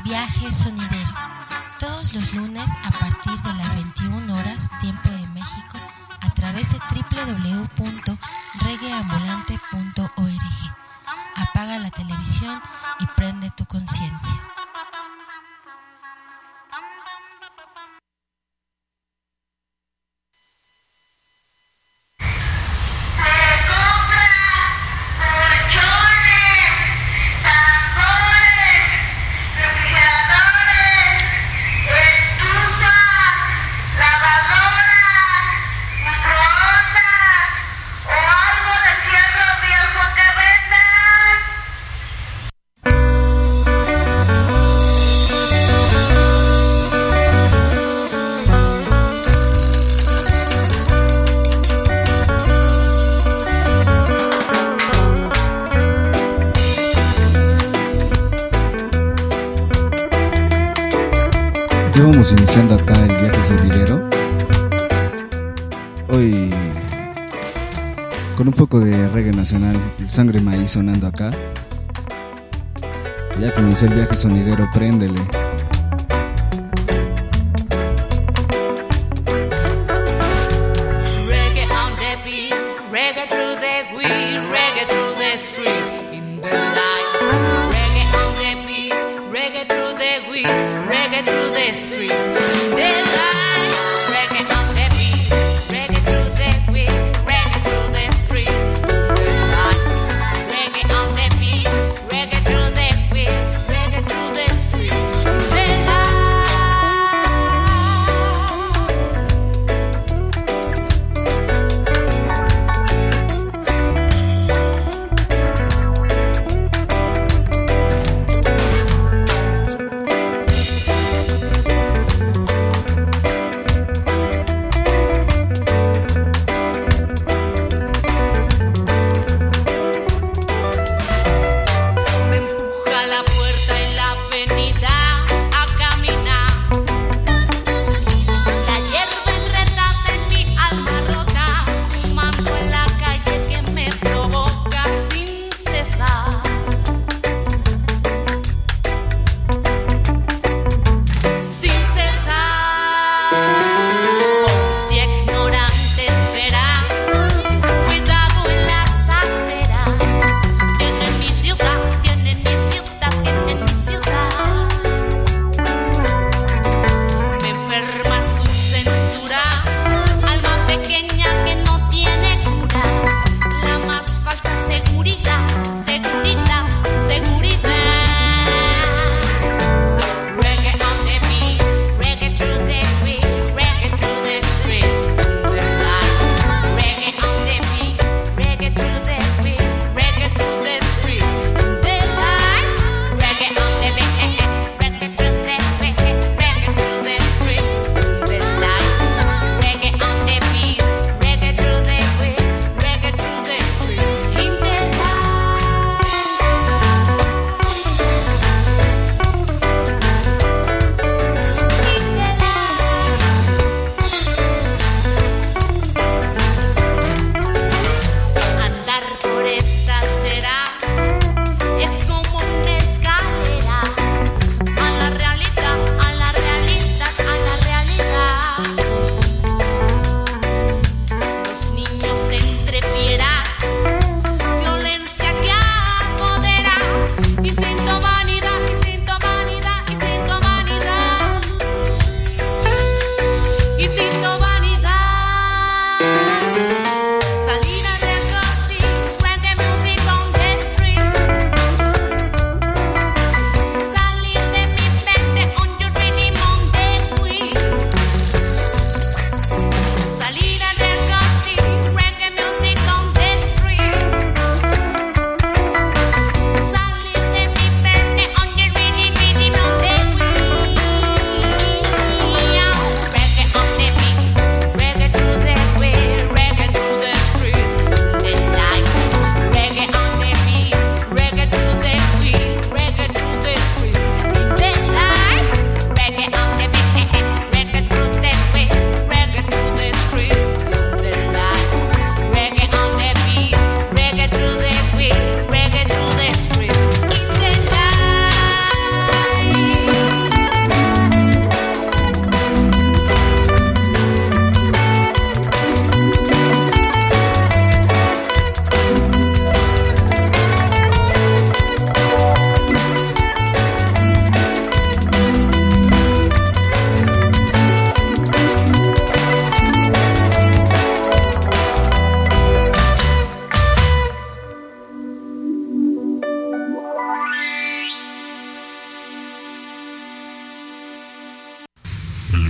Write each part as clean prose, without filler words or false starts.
Viaje sonidero. Todos los lunes a partir de las 21 horas, tiempo de México, a través de www.reggaeambulante.org. Apaga la televisión y prende tu conciencia. Vamos iniciando acá el viaje sonidero. Hoy con un poco de reggae nacional, el Sangre Maíz sonando acá. Ya comenzó el viaje sonidero, préndele. Reggae on the beat, reggae through the weed, reggae through the street, in the light. Reggae on the beat, reggae through the weed, reggae through the street, in the light. Reggae on the beat, reggae through the weed, reggae through the street, in the light. Reggae on the beat, reggae through the weed, reggae through the street, in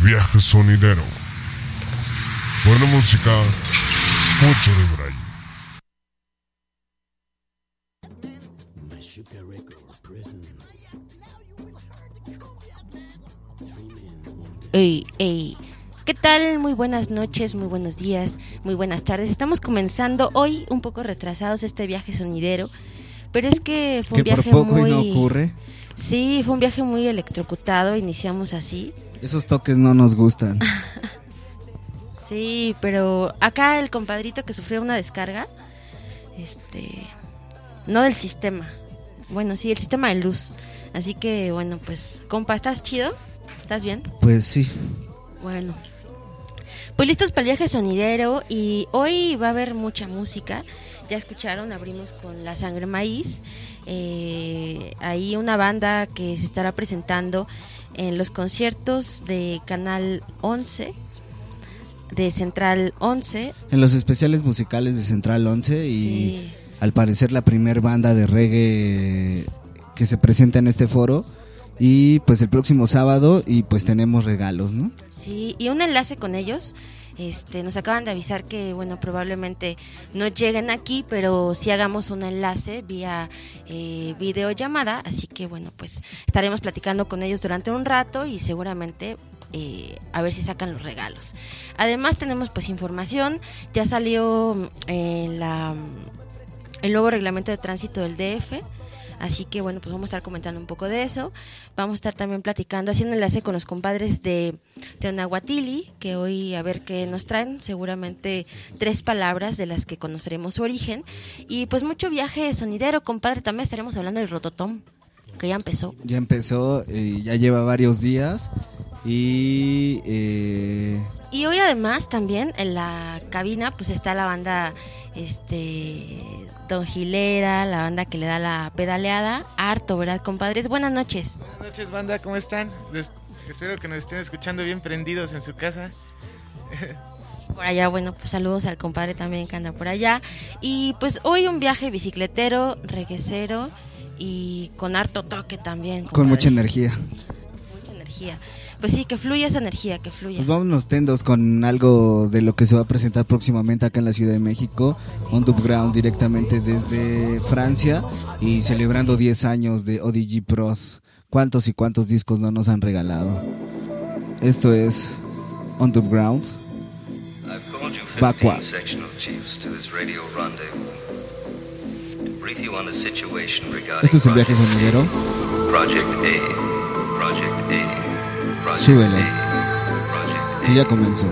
viaje sonidero. Buena música, mucho de por ahí. Ey, ¿qué tal? Muy buenas noches, muy buenos días, muy buenas tardes. Estamos comenzando hoy un poco retrasados este viaje sonidero, pero es que fue un viaje por poco muy... y no ocurre. Sí, fue un viaje muy electrocutado, iniciamos así. Esos toques no nos gustan. Sí, pero acá el compadrito que sufrió una descarga, no del sistema, bueno, sí, el sistema de luz. Así que, bueno, pues, compa, ¿estás chido? ¿Estás bien? Pues sí. Bueno, pues listos para el viaje sonidero y hoy va a haber mucha música. Ya escucharon, abrimos con La Sangre Maíz. Hay una banda que se estará presentando en los conciertos de Canal 11, de Central 11. En los especiales musicales de Central 11 y Sí. Al parecer la primer banda de reggae que se presenta en este foro. Y pues el próximo sábado y pues tenemos regalos, ¿no? Sí, y un enlace con ellos. Nos acaban de avisar que, bueno, probablemente no lleguen aquí, pero sí hagamos un enlace vía videollamada, así que, bueno, pues estaremos platicando con ellos durante un rato y seguramente a ver si sacan los regalos. Además tenemos pues información, ya salió el nuevo reglamento de tránsito del DF. Así que bueno, pues vamos a estar comentando un poco de eso. Vamos a estar también platicando, haciendo enlace con los compadres de Nahuatili, que hoy a ver qué nos traen. Seguramente 3 palabras de las que conoceremos su origen. Y pues mucho viaje sonidero, compadre. También estaremos hablando del Rototom, que ya empezó. Ya empezó, ya lleva varios días. Y hoy además también en la cabina pues está la banda Don Gilera, la banda que le da la pedaleada, harto, ¿verdad, compadres? Buenas noches. Buenas noches, banda, ¿cómo están? Espero que nos estén escuchando bien prendidos en su casa. Por allá, bueno, pues saludos al compadre también que anda por allá. Y pues hoy un viaje bicicletero, reguecero y con harto toque también, compadre. Con mucha energía. Mucha energía. Pues sí, que fluya esa energía, que fluya. Pues vámonos tendos con algo de lo que se va a presentar próximamente acá en la Ciudad de México, Underground directamente desde Francia y celebrando 10 años de ODG Pros. ¿Cuántos y cuántos discos no nos han regalado? Esto es Underground. Bakwa. Esto es el viaje sonidero. Súbelo, que ya comenzó.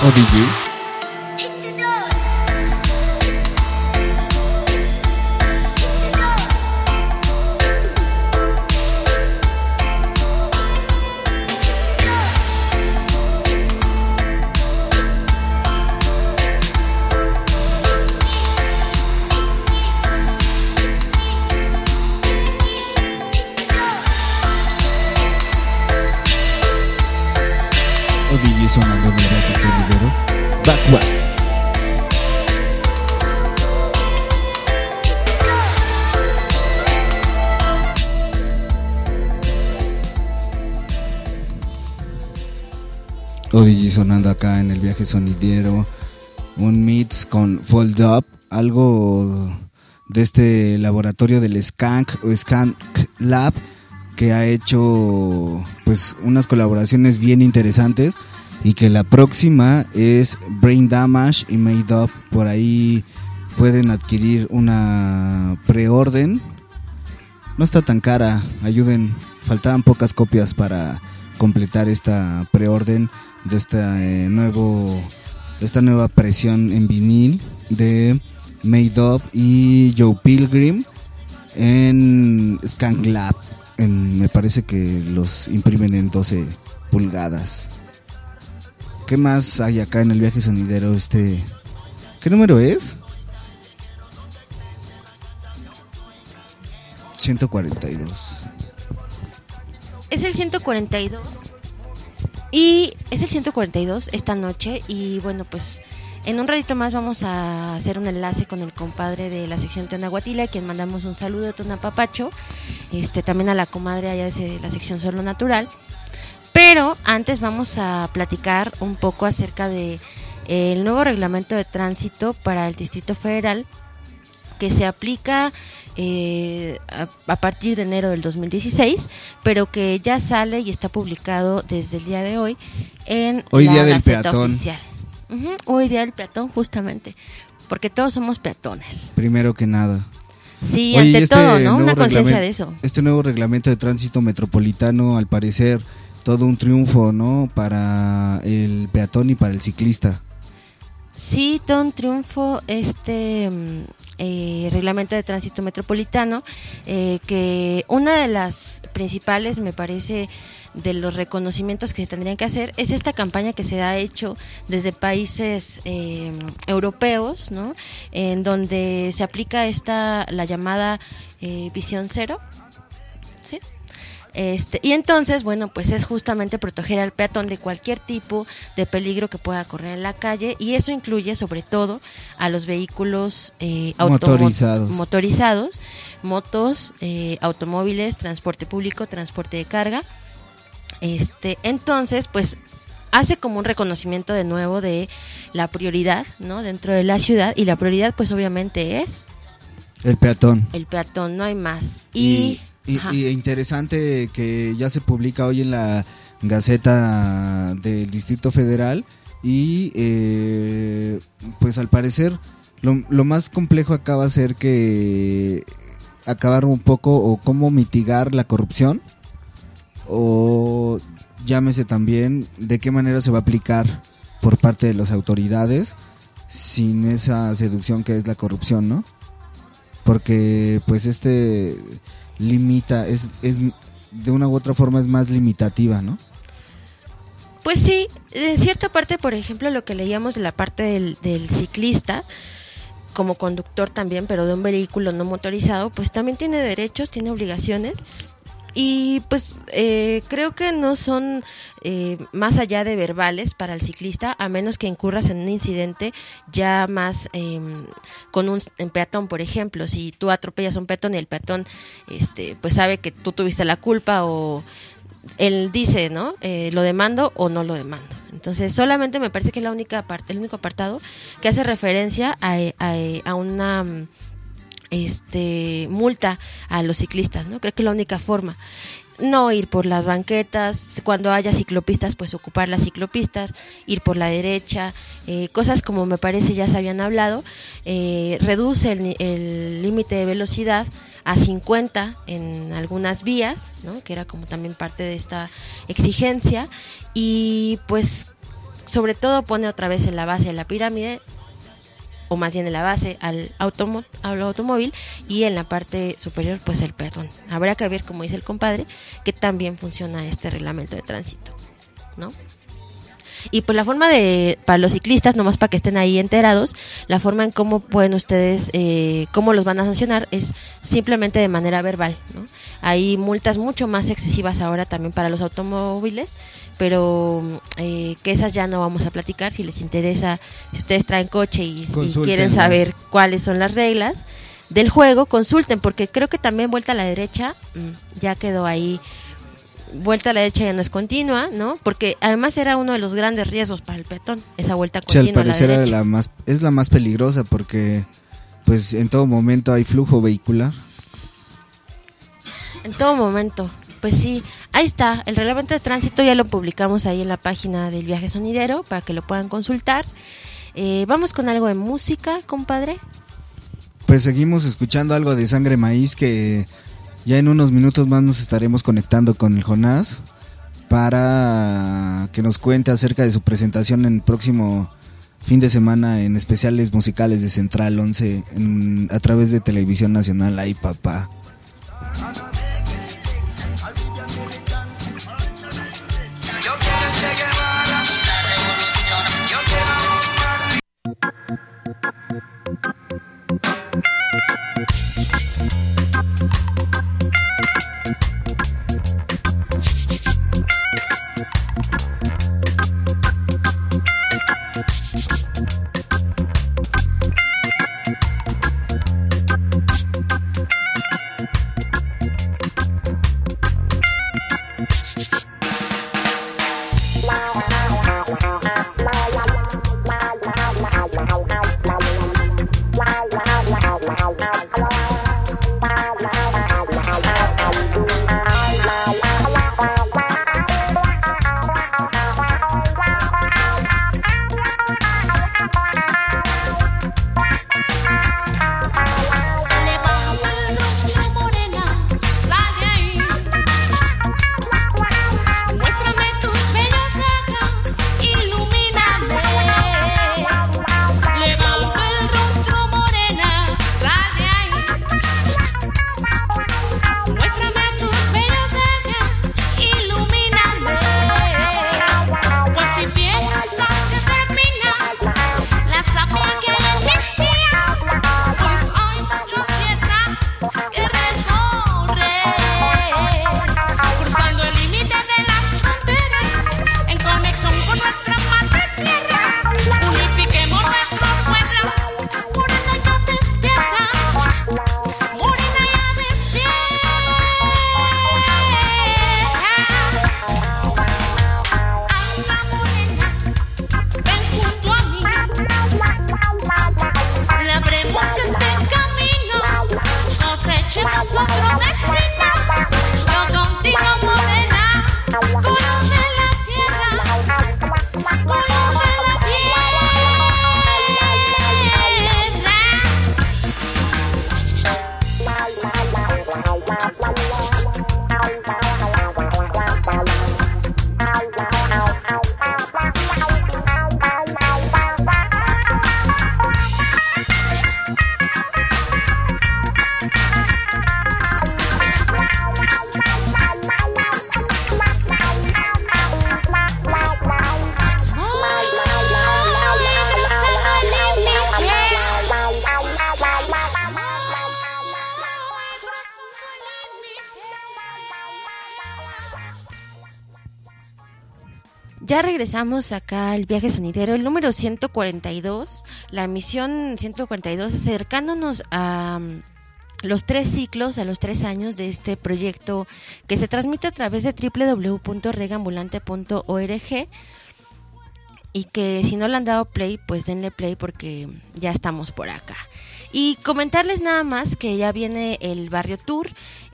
ODG. ODG sonando en el viaje sonidero. Backward. ODG sonando acá en el viaje sonidero. Un mix con Fold Up, algo de este laboratorio del Skank o Skank Lab, que ha hecho pues unas colaboraciones bien interesantes, y que la próxima es Brain Damage y Made Up. Por ahí pueden adquirir una preorden, no está tan cara, ayuden, faltaban pocas copias para completar esta preorden de esta nueva presión en vinil de Made Up y Joe Pilgrim en Skank Lab. Me parece que los imprimen en 12 pulgadas. ¿Qué más hay acá en el viaje sonidero? ¿Qué número es? 142. Es el 142. Y es el 142 esta noche. Y bueno, pues en un ratito más vamos a hacer un enlace con el compadre de la sección Teonahuatila, a quien mandamos un saludo de Tonapapacho. También a la comadre allá de la sección Solo Natural. Pero antes vamos a platicar un poco acerca de el nuevo reglamento de tránsito para el Distrito Federal, que se aplica a partir de enero del 2016, pero que ya sale y está publicado desde el día de hoy en hoy la día del Gaceta peatón. Oficial. Hoy día del peatón, justamente, porque todos somos peatones. Primero que nada. Sí, Oye, ante todo, ¿no? Una conciencia de eso. Este nuevo reglamento de tránsito metropolitano, al parecer, todo un triunfo, ¿no? Para el peatón y para el ciclista. Sí, todo un triunfo reglamento de tránsito metropolitano, que una de las principales, me parece, de los reconocimientos que se tendrían que hacer es esta campaña que se ha hecho desde países europeos, ¿no? En donde se aplica la llamada visión cero, ¿sí? Y entonces, bueno, pues es justamente proteger al peatón de cualquier tipo de peligro que pueda correr en la calle, y eso incluye sobre todo a los vehículos motorizados, motos, automóviles, transporte público, transporte de carga. Entonces, pues hace como un reconocimiento de nuevo de la prioridad, ¿no? Dentro de la ciudad, y la prioridad pues obviamente es el peatón. El peatón, no hay más. Y interesante que ya se publica hoy en la Gaceta del Distrito Federal, y pues al parecer lo más complejo acá va a ser que acabar un poco, o cómo mitigar la corrupción, o llámese también de qué manera se va a aplicar por parte de las autoridades sin esa seducción que es la corrupción, ¿no? Porque pues limita, es de una u otra forma es más limitativa, ¿no? Pues sí, en cierta parte, por ejemplo, lo que leíamos de la parte del ciclista como conductor también, pero de un vehículo no motorizado, pues también tiene derechos, tiene obligaciones, y pues creo que no son más allá de verbales para el ciclista, a menos que incurras en un incidente ya más con un peatón, por ejemplo. Si tú atropellas a un peatón y el peatón pues sabe que tú tuviste la culpa, o él dice, ¿no? Lo demando o no lo demando. Entonces solamente me parece que es la única parte, el único apartado que hace referencia a una multa a los ciclistas, ¿no? Creo que es la única forma. No ir por las banquetas, cuando haya ciclopistas, pues ocupar las ciclopistas, ir por la derecha, cosas como me parece ya se habían hablado. Reduce el límite de velocidad a 50 en algunas vías, ¿no? Que era como también parte de esta exigencia, y pues sobre todo pone otra vez en la base de la pirámide, o más bien en la base al automóvil, y en la parte superior pues el peatón. Habrá que ver, como dice el compadre, que también funciona este reglamento de tránsito, ¿no? Y pues la forma para los ciclistas, nomás para que estén ahí enterados, la forma en cómo pueden ustedes, cómo los van a sancionar es simplemente de manera verbal, ¿no? Hay multas mucho más excesivas ahora también para los automóviles, pero que esas ya no vamos a platicar. Si les interesa, si ustedes traen coche y quieren saber cuáles son las reglas del juego, consulten, porque creo que también vuelta a la derecha ya quedó ahí. Vuelta a la derecha ya no es continua, ¿no? Porque además era uno de los grandes riesgos para el peatón, esa vuelta continua. Sí, al parecer a la derecha. es la más peligrosa, porque pues en todo momento hay flujo vehicular. En todo momento, pues sí, ahí está, el reglamento de tránsito ya lo publicamos ahí en la página del Viaje Sonidero para que lo puedan consultar. Vamos con algo de música, compadre. Pues seguimos escuchando algo de Sangre Maíz, que ya en unos minutos más nos estaremos conectando con el Jonás para que nos cuente acerca de su presentación en el próximo fin de semana en especiales musicales de Central 11 a través de Televisión Nacional. ¡Ay, papá! Ya regresamos acá al Viaje Sonidero, el número 142, la emisión 142, acercándonos a los 3 ciclos, a los 3 años de este proyecto que se transmite a través de www.regambulante.org, y que si no le han dado play, pues denle play porque ya estamos por acá. Y comentarles nada más que ya viene el Barrio Tour,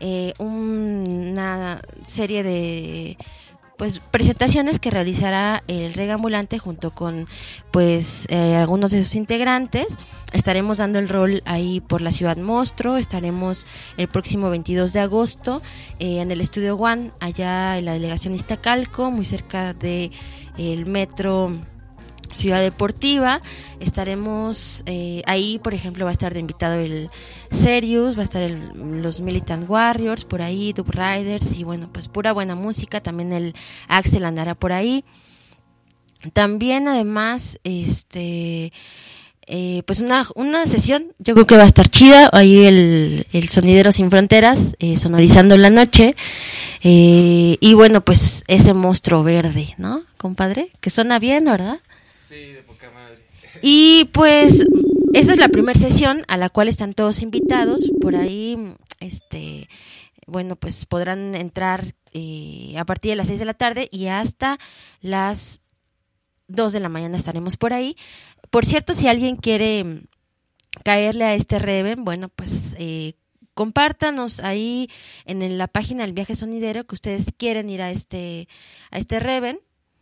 una serie de presentaciones que realizará el Regambulante junto con algunos de sus integrantes. Estaremos dando el rol ahí por la Ciudad Monstruo. Estaremos el próximo 22 de agosto en el Estudio One, allá en la delegación Iztacalco, muy cerca de el metro Ciudad Deportiva. Estaremos ahí, por ejemplo, va a estar de invitado el Serious, va a estar los Militant Warriors por ahí, Dub Riders, y bueno, pues pura buena música. También el Axel andará por ahí. También, además, pues una sesión, yo creo que va a estar chida, ahí el Sonidero Sin Fronteras, sonorizando la noche, y bueno, pues ese monstruo verde, ¿no, compadre? Que suena bien, ¿verdad? Sí, de poca madre. Y pues esa es la primera sesión a la cual están todos invitados. Por ahí, bueno, pues podrán entrar a partir de las 6 de la tarde y hasta las 2 de la mañana estaremos por ahí. Por cierto, si alguien quiere caerle a este Reven, bueno, pues compártanos ahí en la página del Viaje Sonidero que ustedes quieren ir a este Reven.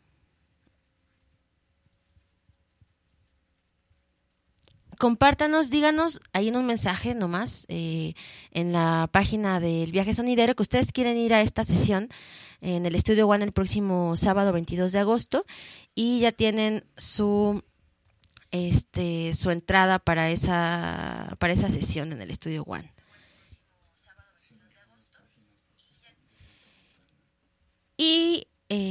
Compártanos, díganos ahí en un mensaje nomás en la página del Viaje Sonidero que ustedes quieren ir a esta sesión en el Estudio One el próximo sábado 22 de agosto y ya tienen su entrada para esa sesión en el Estudio One. Y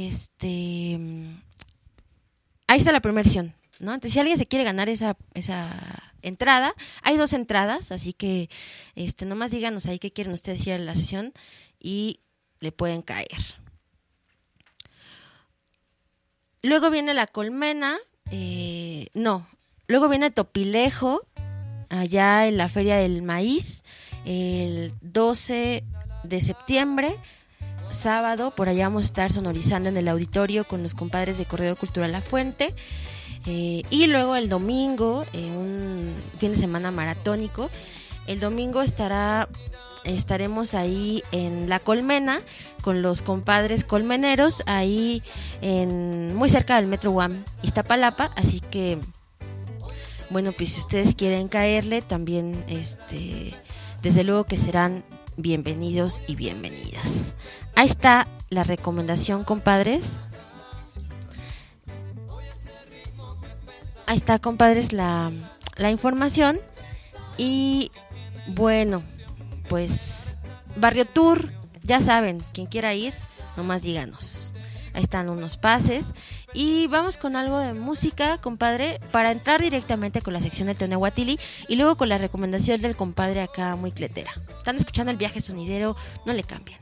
ahí está la primera sesión, ¿no? Entonces, si alguien se quiere ganar esa entrada, hay 2 entradas, así que nomás díganos ahí qué quieren ustedes ir a la sesión y le pueden caer. Luego viene La Colmena, luego viene Topilejo, allá en la Feria del Maíz, el 12 de septiembre, sábado, por allá vamos a estar sonorizando en el auditorio con los compadres de Corredor Cultural La Fuente. Y luego el domingo, un fin de semana maratónico, el domingo estaremos ahí en La Colmena con los compadres colmeneros, ahí muy cerca del Metro UAM Iztapalapa, así que bueno, pues si ustedes quieren caerle también, desde luego que serán bienvenidos y bienvenidas. Ahí está la recomendación, compadres. Ahí está, compadres, la información. Y bueno, pues Barrio Tour, ya saben, quien quiera ir, nomás díganos. Ahí están unos pases. Y vamos con algo de música, compadre, para entrar directamente con la sección del Tonehuatili y luego con la recomendación del compadre acá muy cletera. Están escuchando el Viaje Sonidero, no le cambien.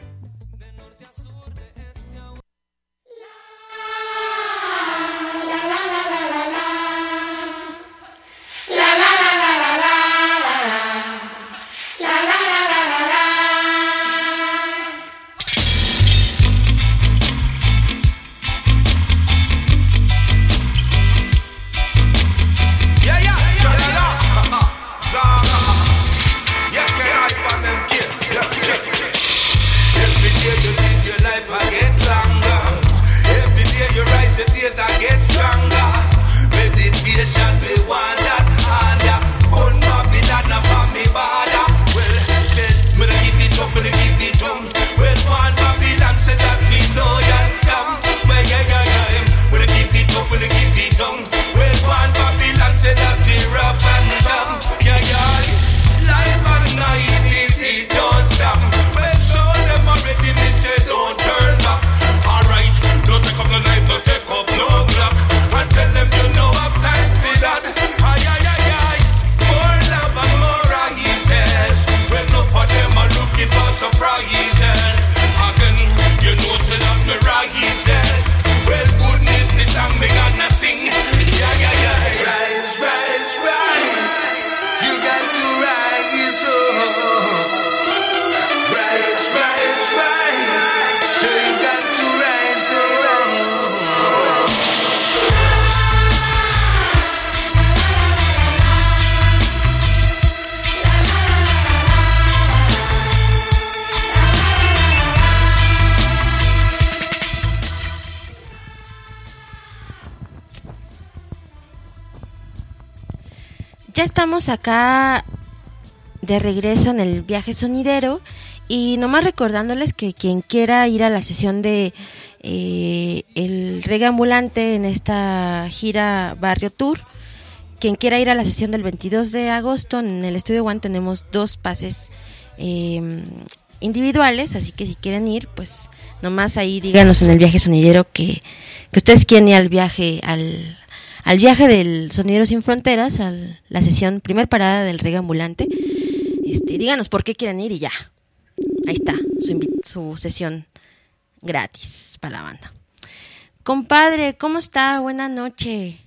Ya estamos acá de regreso en el Viaje Sonidero Y nomás recordándoles que quien quiera ir a la sesión de el reggae ambulante en esta gira Barrio Tour, quien quiera ir a la sesión del 22 de agosto en el Estudio One, tenemos 2 pases individuales, así que si quieren ir, pues nomás ahí díganos en el viaje sonidero que ustedes quieren ir al viaje del Sonidero Sin Fronteras, a la sesión, primer parada del reggae ambulante. Díganos por qué quieren ir y ya. Ahí está, su sesión gratis para la banda. Compadre, ¿cómo está? Buenas noches.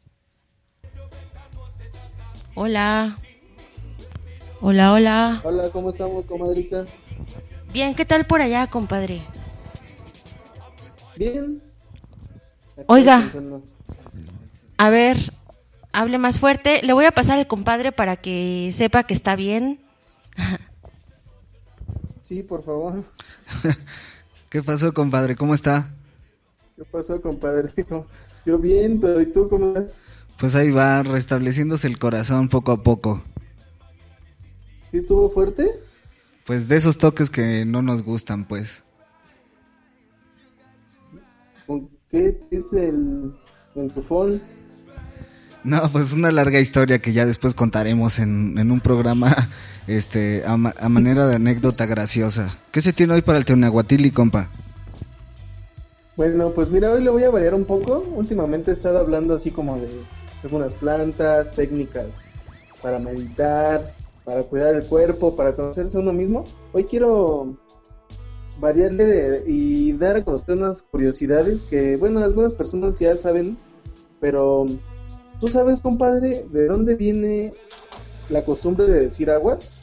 Hola. Hola, hola. Hola, ¿cómo estamos, comadrita? Bien, ¿qué tal por allá, compadre? Bien. Aquí Oiga, descansando. a ver, hable más fuerte. Le voy a pasar al compadre para que sepa que está bien. Sí, por favor. ¿Qué pasó, compadre? ¿Cómo está? ¿Qué pasó, compadre? Yo bien, pero ¿y tú cómo estás? Pues ahí va, restableciéndose el corazón poco a poco. ¿Sí estuvo fuerte? Pues de esos toques que no nos gustan, pues. ¿Con qué te diste el entufón? No, pues una larga historia que ya después contaremos en un programa a manera de anécdota graciosa. ¿Qué se tiene hoy para el Teonahuatili, compa? Bueno, pues mira, hoy le voy a variar un poco. Últimamente he estado hablando así como de algunas plantas, técnicas para meditar, para cuidar el cuerpo, para conocerse a uno mismo. Hoy quiero variarle y dar a conocer unas curiosidades que, bueno, algunas personas ya saben, pero ¿tú sabes, compadre, de dónde viene la costumbre de decir aguas?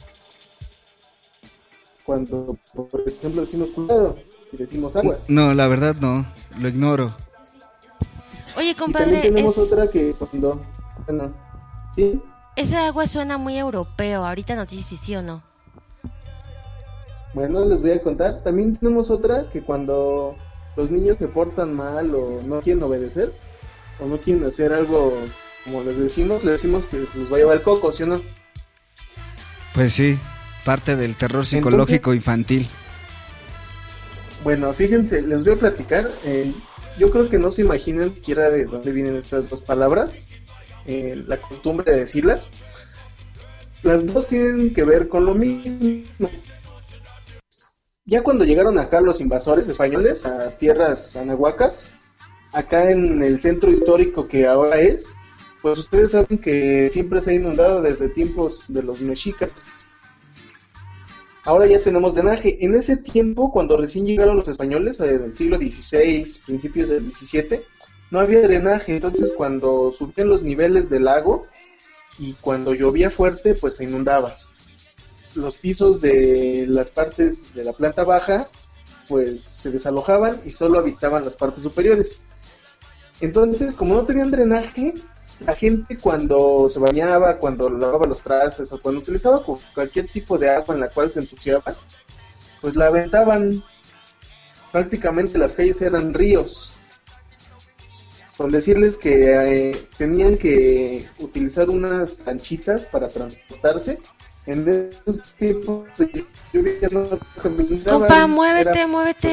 Cuando, por ejemplo, decimos cuidado y decimos aguas. No, la verdad no, lo ignoro. Oye, Y compadre, también tenemos otra que cuando, bueno, ¿sí? ese agua suena muy europeo. Ahorita nos dice si sí o no. Bueno, les voy a contar. También tenemos otra que cuando los niños se portan mal o no quieren obedecer o no quieren hacer algo como les decimos que les va a llevar el coco, ¿sí o no? Pues sí, parte del terror psicológico infantil. Bueno, fíjense, les voy a platicar. Yo creo que no se imaginan siquiera de dónde vienen estas dos palabras, la costumbre de decirlas. Las dos tienen que ver con lo mismo. Ya cuando llegaron acá los invasores españoles a tierras anahuacas, acá en el centro histórico que ahora es, pues ustedes saben que siempre se ha inundado desde tiempos de los mexicas. Ahora ya tenemos drenaje. En ese tiempo, cuando recién llegaron los españoles, en el siglo XVI, principios del XVII, no había drenaje. Entonces, cuando subían los niveles del lago y cuando llovía fuerte, pues se inundaba. Los pisos de las partes de la planta baja, pues se desalojaban y solo habitaban las partes superiores. Entonces, como no tenían drenaje, la gente cuando se bañaba, cuando lavaba los trastes o cuando utilizaba cualquier tipo de agua en la cual se ensuciaba, pues la aventaban. Prácticamente las calles eran ríos. Con decirles que tenían que utilizar unas lanchitas para transportarse. En esos tiempos de lluvia no caminaban. Compa, muévete.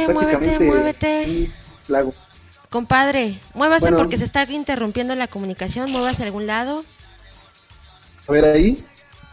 Un lago. Compadre, muévase Bueno, porque se está interrumpiendo la comunicación. Muévase a algún lado. A ver ahí.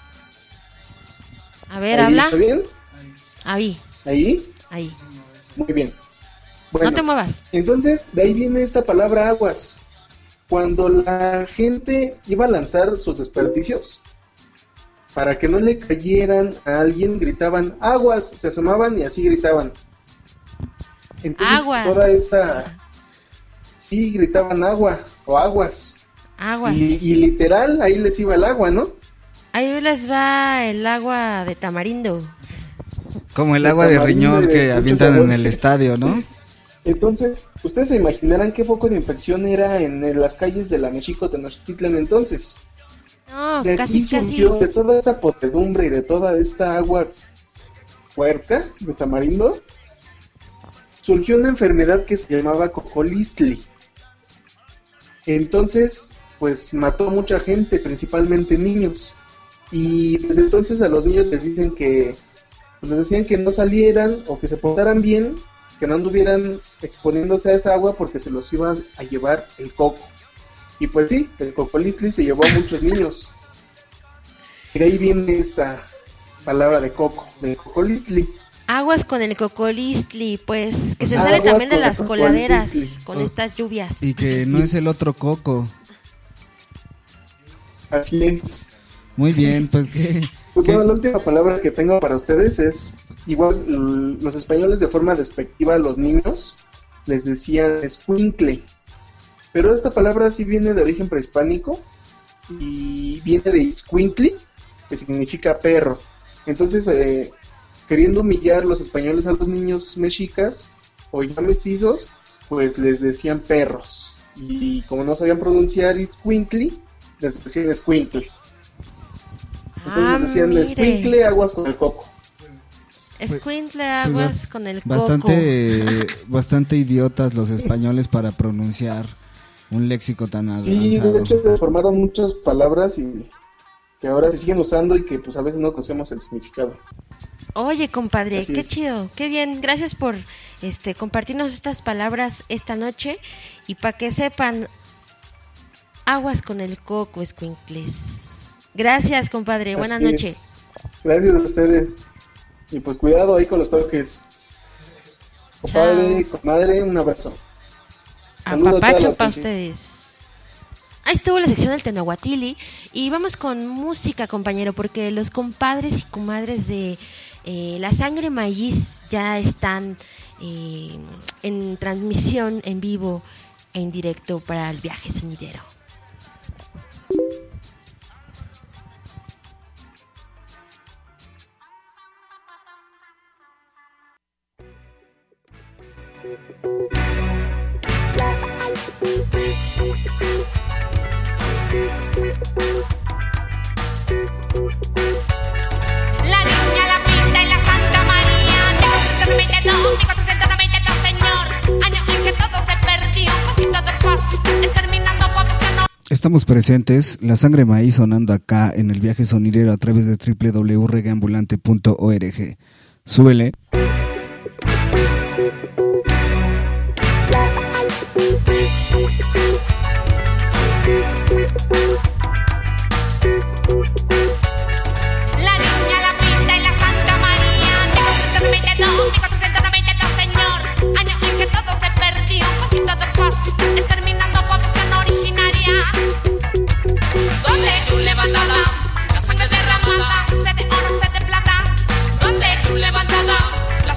A ver, ¿Ahí habla. ¿Está bien? Ahí. Ahí. Muy bien. Bueno, No te muevas. entonces de ahí viene esta palabra aguas. Cuando la gente iba a lanzar sus desperdicios, para que no le cayeran a alguien, gritaban aguas, se asomaban y así gritaban. Entonces, Aguas. toda esta... Sí, gritaban agua o aguas. Aguas. Y literal, ahí les iba el agua, ¿no? Ahí les va el agua de tamarindo. Como el agua de tamarindo riñón y de que muchos avientan en sabores. el estadio, ¿no? Entonces, ustedes se imaginarán qué foco de infección era en las calles de la México Tenochtitlan entonces. No, De aquí casi. surgió, de toda esta podredumbre y de toda esta agua puerca de tamarindo, surgió una enfermedad que se llamaba cocolistli. Entonces, pues mató a mucha gente, principalmente niños. Y desde entonces a los niños les dicen que pues les decían que no salieran o que se portaran bien, que no anduvieran exponiéndose a esa agua porque se los iba a llevar el coco. Y pues sí, el cocolistli se llevó a muchos niños. Y de ahí viene esta palabra de coco, de cocolistli. Aguas con el cocolistli, pues, que se Aguas sale también de con el las coladeras cocolistli. con estas lluvias. Y que no es el otro coco. Así es. Muy bien, pues que... Pues bueno, la última palabra que tengo para ustedes es, igual los españoles de forma despectiva a los niños les decían escuincle, pero esta palabra sí viene de origen prehispánico y viene de itzcuintli, que significa perro. Entonces, queriendo humillar los españoles a los niños mexicas o ya mestizos, pues les decían perros, y como no sabían pronunciar itzcuintli, les decían escuincle. Entonces decían mire. escuincle, aguas con el coco. Escuincle, aguas Pues con el coco. bastante idiotas los españoles para pronunciar un léxico tan Sí, avanzado. de hecho formaron muchas palabras y que ahora se siguen usando y que pues a veces no conocemos el significado. Oye, compadre, Así qué es. chido, qué bien. Gracias por compartirnos estas palabras esta noche. Y para que sepan, aguas con el coco, escuincles. Gracias, compadre. Buenas Así noches. es. Gracias a ustedes. Y pues cuidado ahí con los toques. Compadre, comadre, un abrazo. Saludos a toda Apapacho la para audiencia. ustedes. Ahí estuvo la sección del Tenahuatili. Y vamos con música, compañero, porque los compadres y comadres de La Sangre Maíz ya están en transmisión en vivo e en directo para el viaje sonidero. La niña, la pinta y la Santa María. 1492, señor. Año en que todo se perdió. Conquista de fascistas, exterminando población. Estamos presentes, La Sangre Maíz sonando acá en el viaje sonidero a través de www.reggaeambulante.org. Súbele. La niña, la pinta y la Santa María. 1492, señor. Año en que todo se perdió. Conquista de fascistas, exterminando población originaria. Donde cruz levantada, la sangre derramada, sed de oro, sed de plata. Donde cruz levantada,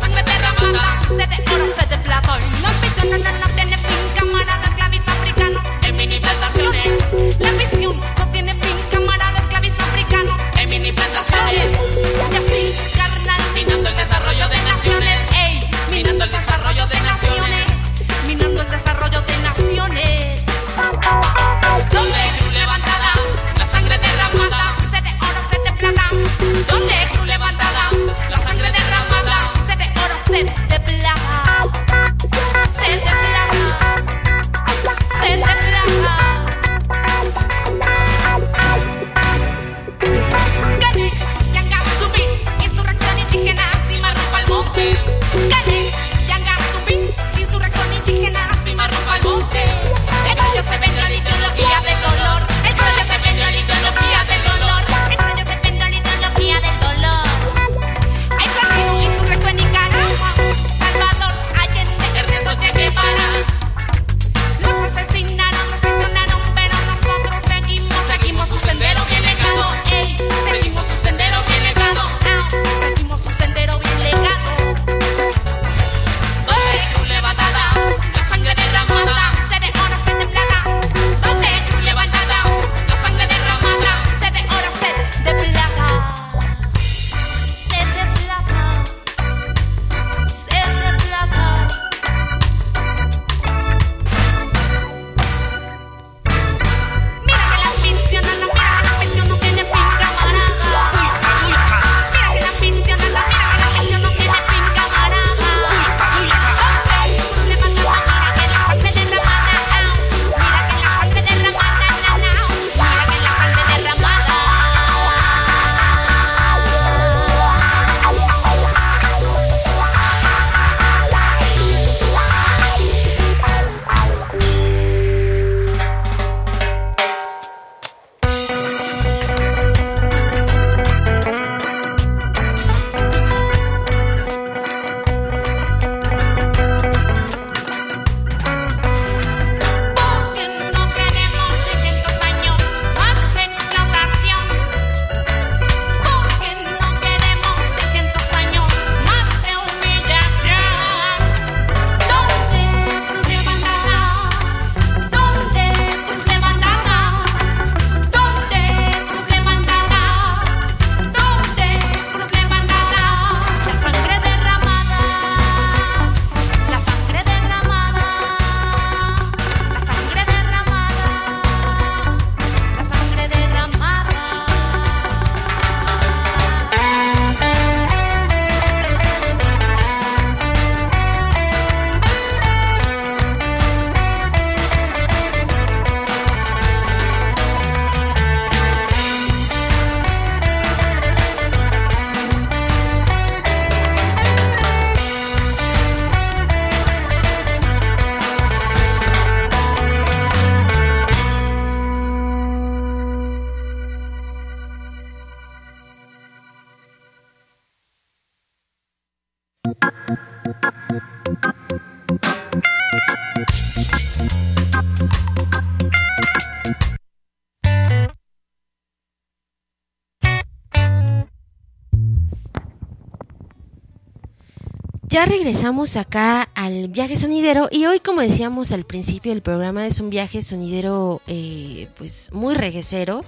Ya regresamos acá al viaje sonidero y hoy, como decíamos al principio del programa, es un viaje sonidero pues muy reguecero.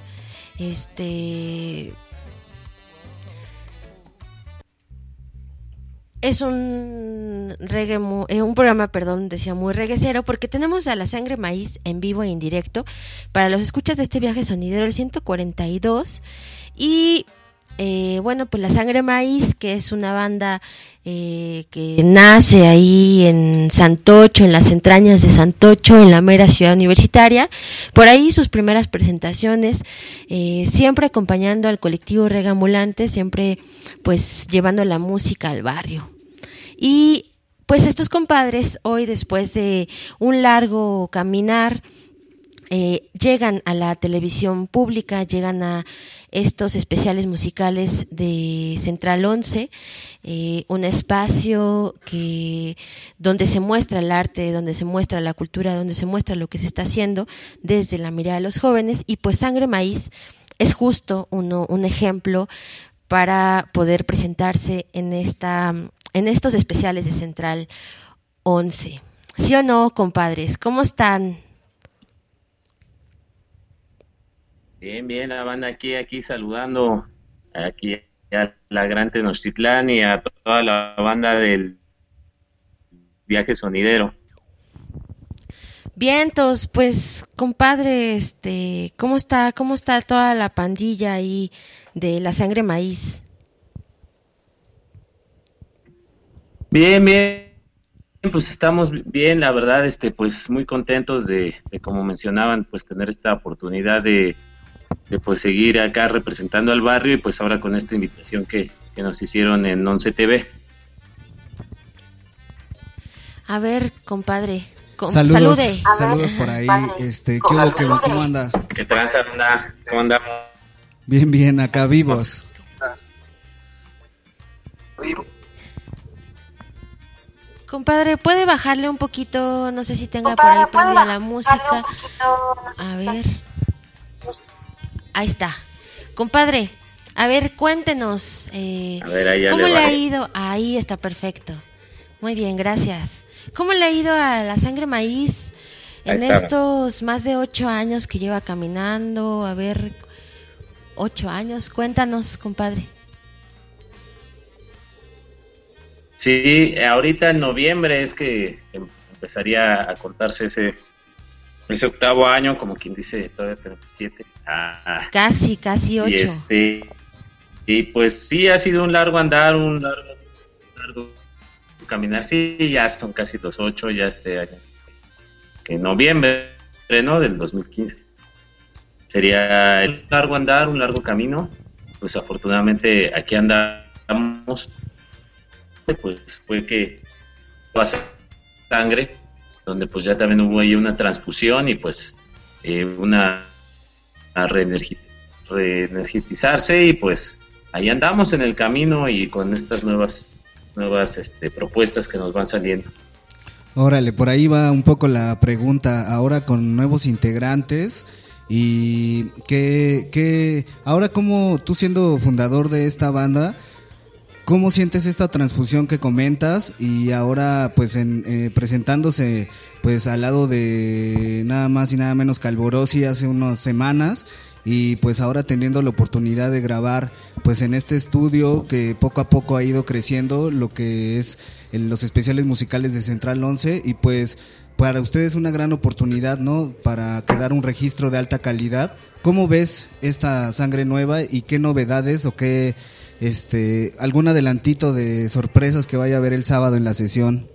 Es un programa, decía muy reguecero, porque tenemos a La Sangre Maíz en vivo e indirecto para los escuchas de este viaje sonidero, el 142. Y bueno, pues La Sangre Maíz, que es una banda que nace ahí en Santocho, en las entrañas de Santocho, en la mera ciudad universitaria. Por ahí sus primeras presentaciones, siempre acompañando al colectivo Rega Ambulante, siempre pues llevando la música al barrio. Y pues estos compadres hoy, después de un largo caminar, llegan a la televisión pública, llegan a estos especiales musicales de Central 11, un espacio donde se muestra el arte, donde se muestra la cultura, donde se muestra lo que se está haciendo desde la mirada de los jóvenes. Y pues Sangre Maíz es justo un ejemplo para poder presentarse en estos especiales de Central 11. ¿Sí o no, compadres? ¿Cómo están? Bien, la banda aquí saludando aquí a la Gran Tenochtitlán y a toda la banda del viaje sonidero. Vientos, pues compadre, ¿cómo está toda la pandilla ahí de La Sangre Maíz? Bien, pues estamos bien, la verdad, pues muy contentos de como mencionaban, pues tener esta oportunidad de pues seguir acá representando al barrio, y pues ahora con esta invitación que nos hicieron en 11 TV. A ver, compadre, saludos por ahí. ¿Cómo anda? ¿Qué tranza, anda? ¿Cómo andamos? Bien, acá vivos. Compadre, ¿puede bajarle un poquito? No sé si tenga por ahí prendida la música. A ver. Ahí está. Compadre, a ver, cuéntenos. A ver, ahí ¿cómo le ha ido? Ahí está, perfecto. Muy bien, gracias. ¿Cómo le ha ido a La Sangre Maíz en estos más de 8 años que lleva caminando? A ver, 8 años. Cuéntanos, compadre. Sí, ahorita en noviembre es que empezaría a contarse ese 8º año, como quien dice, todavía tenemos 7. Casi 8. Y pues sí, ha sido un largo andar, un largo caminar. Sí, ya son casi los 8, ya este año, que en noviembre, ¿no?, del 2015. Sería un largo andar, un largo camino. Pues afortunadamente aquí andamos. Pues fue que pasa sangre, donde pues ya también hubo ahí una transfusión y pues a reenergizarse, y pues ahí andamos en el camino y con estas nuevas propuestas que nos van saliendo. Órale, por ahí va un poco la pregunta, ahora con nuevos integrantes, y que ahora, como tú siendo fundador de esta banda, ¿cómo sientes esta transfusión que comentas? Y ahora pues presentándose pues al lado de nada más y nada menos que Alborosi hace unas semanas, y pues ahora teniendo la oportunidad de grabar pues en este estudio que poco a poco ha ido creciendo, lo que es los especiales musicales de Central 11, y pues para ustedes una gran oportunidad, ¿no?, para quedar un registro de alta calidad. ¿Cómo ves esta sangre nueva y qué novedades o qué algún adelantito de sorpresas que vaya a haber el sábado en la sesión?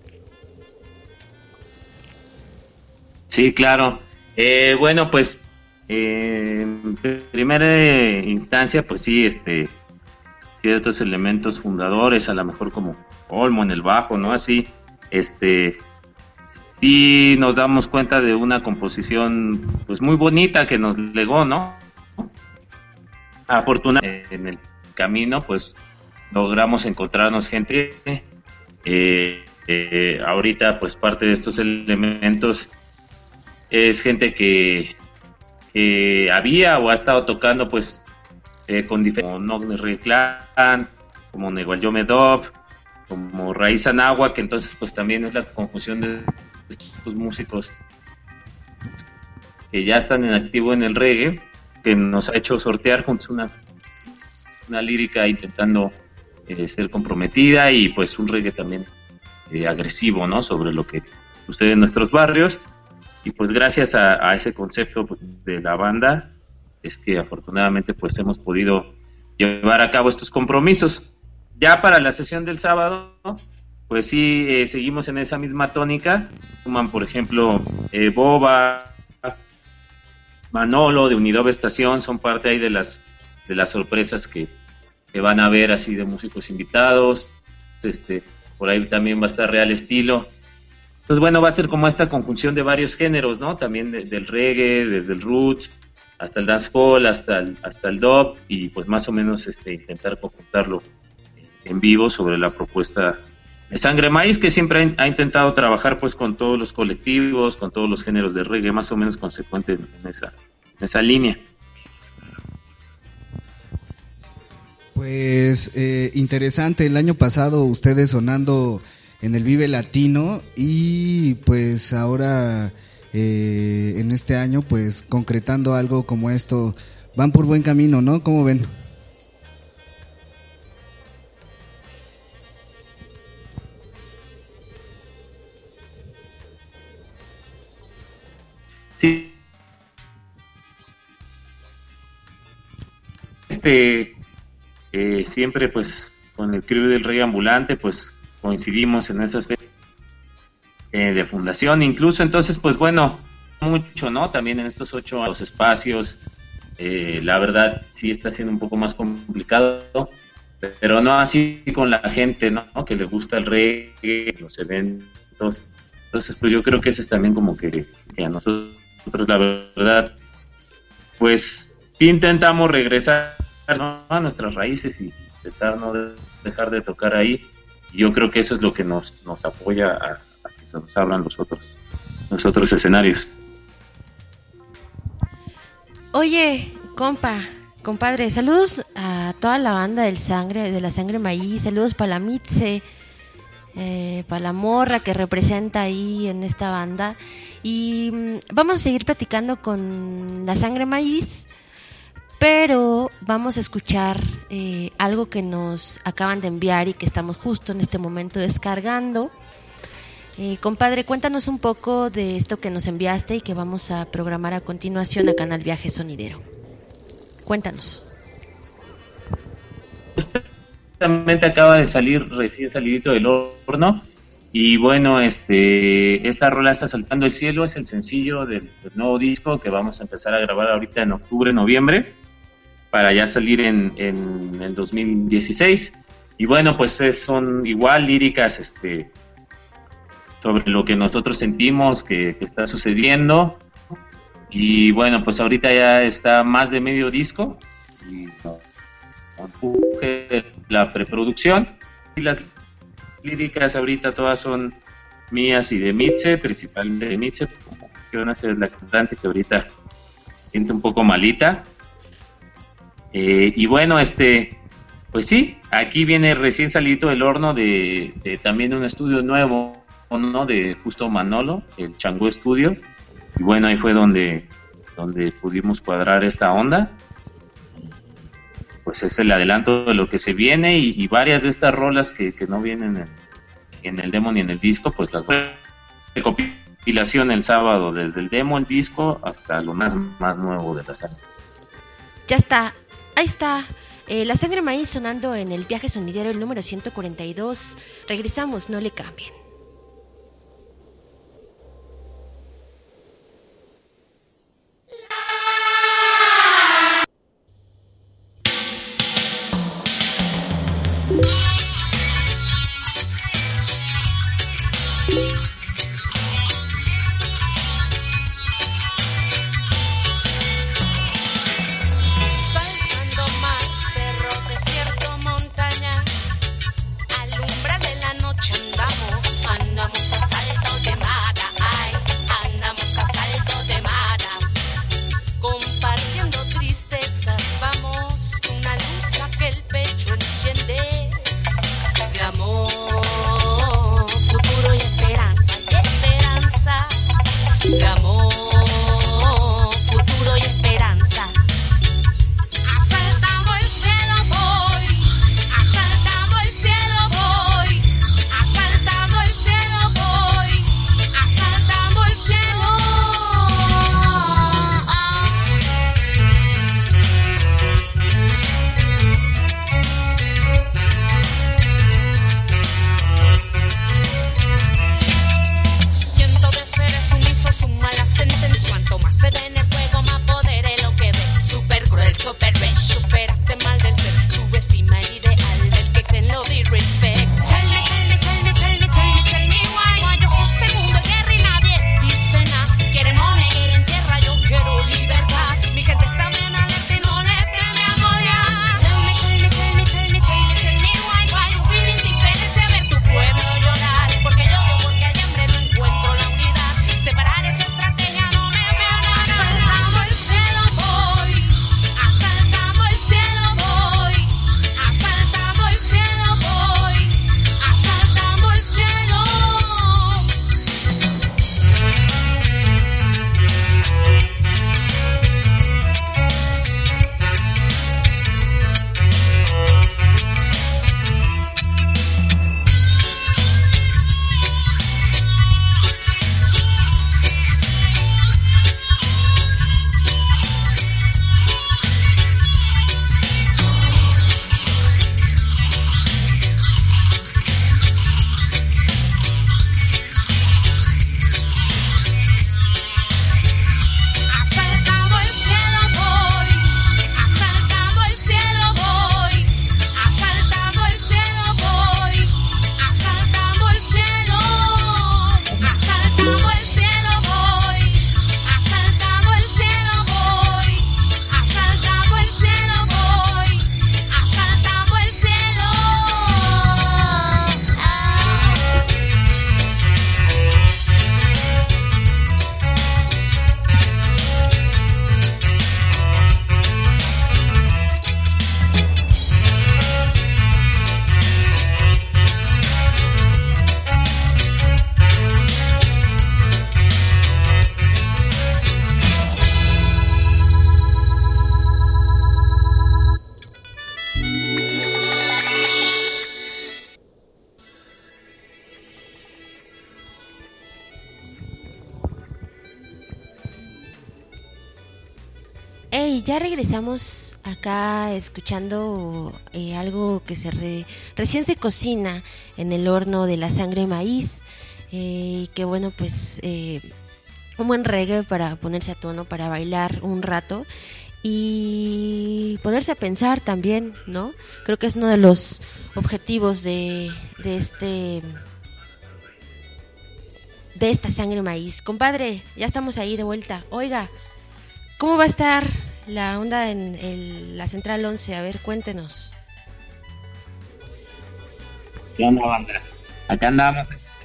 Sí, claro. Bueno, pues en primera instancia, pues sí, ciertos elementos fundadores, a lo mejor como Olmo en el bajo, ¿no? Así, sí nos damos cuenta de una composición pues muy bonita que nos legó, ¿no? Afortunadamente en el camino pues logramos encontrarnos gente. Ahorita pues parte de estos elementos es gente que había o ha estado tocando pues con diferentes, como Nog Reggae Clan, como Neguayome Dub, como Raíz Anáhuac, que entonces pues también es la conjunción de estos músicos que ya están en activo en el reggae, que nos ha hecho sortear juntos una lírica intentando ser comprometida y pues un reggae también agresivo, ¿no? Sobre lo que sucede en nuestros barrios. Y pues gracias a ese concepto de la banda es que afortunadamente pues hemos podido llevar a cabo estos compromisos. Ya para la sesión del sábado, pues sí, seguimos en esa misma tónica. Suman, por ejemplo, Boba, Manolo de Unidob Estación, son parte ahí de las sorpresas que van a ver, así de músicos invitados. Por ahí también va a estar Real Estilo. Entonces, bueno, va a ser como esta conjunción de varios géneros, ¿no? También del reggae, desde el roots, hasta el dancehall, hasta el dub, y pues más o menos intentar conjuntarlo en vivo sobre la propuesta de Sangre Maíz, que siempre ha intentado trabajar pues con todos los colectivos, con todos los géneros de reggae, más o menos consecuente en esa línea. Pues interesante, el año pasado ustedes sonando en el Vive Latino y pues ahora en este año pues concretando algo como esto, van por buen camino, ¿no? ¿Cómo ven? Sí. Siempre pues con el crew del Reggae Ambulante pues coincidimos en esas fechas de fundación, incluso. Entonces pues bueno, mucho, ¿no? También en estos 8 los espacios, la verdad sí está siendo un poco más complicado, pero no así con la gente, ¿no? Que le gusta el reggae, los eventos. Entonces pues yo creo que ese es también como que a nosotros la verdad pues sí intentamos regresar, ¿no? A nuestras raíces y intentar no dejar de tocar ahí. Y yo creo que eso es lo que nos apoya a que se nos abran los otros escenarios. Oye, compadre, saludos a toda la banda de la Sangre Maíz, saludos para la Mitze, para la morra que representa ahí en esta banda. Y vamos a seguir platicando con la Sangre Maíz, pero vamos a escuchar algo que nos acaban de enviar y que estamos justo en este momento descargando. Compadre, cuéntanos un poco de esto que nos enviaste y que vamos a programar a continuación acá en el Viaje Sonidero. Cuéntanos. Justamente acaba de salir, recién salidito del horno. Y bueno, esta rola está Saltando el Cielo, es el sencillo del nuevo disco que vamos a empezar a grabar ahorita en octubre, noviembre, para ya salir en el 2016. Y bueno, pues son igual líricas sobre lo que nosotros sentimos que está sucediendo. Y bueno, pues ahorita ya está más de medio disco y la preproducción. Y las líricas ahorita todas son mías y de Mitze, principalmente de Mitze, como mencionas, es la cantante que ahorita siente un poco malita. Y bueno, pues sí, aquí viene recién salido del horno de también un estudio nuevo, ¿no? De justo Manolo, el Changó Studio. Y bueno, ahí fue donde pudimos cuadrar esta onda. Pues es el adelanto de lo que se viene y varias de estas rolas que no vienen en el demo ni en el disco, pues las recopilación el sábado, desde el demo, el disco, hasta lo más nuevo de la sangre. Ya está, ahí está. La Sangre Maíz sonando en el Viaje Sonidero, el número 142. Regresamos, no le cambien. Andamos más se ve en el juego, más poder es lo que ves. Super cruel, super rich, superaste mal del ser. Subestima el ideal del que creen lo be respect. Tell me, tell me, tell me, tell me, tell me, tell me why. Cuando este mundo es guerra y nadie dice nada. Quieren money, quieren tierra, yo quiero libertad. Mi gente está bien alerta y no le teme a Goliat. Tell me, tell me, tell me, tell me, tell me, tell me why. Why you feel indiferencia ver tu pueblo llorar. Porque yo odio, porque hay hambre, no encuentro la unidad. Separar esa estrategia no me veo nada. Asaltando el cielo voy, asaltando el cielo voy, asaltando el cielo voy, asaltando el cielo. Asaltando el cielo voy, asaltando el cielo voy, asaltando el cielo voy, asaltando el cielo, asaltando el cielo voy, asaltando el cielo voy, asaltando el cielo voy, asaltando el cielo. Hey, ya regresamos acá escuchando algo que recién se cocina en el horno de la sangre maíz. Que bueno, pues un buen reggae para ponerse a tono, para bailar un rato y ponerse a pensar también, ¿no? Creo que es uno de los objetivos de esta sangre maíz. Compadre, ya estamos ahí de vuelta. Oiga, ¿cómo va a estar la onda en la Central 11? A ver, cuéntenos. ¿Qué onda, banda? Acá andamos.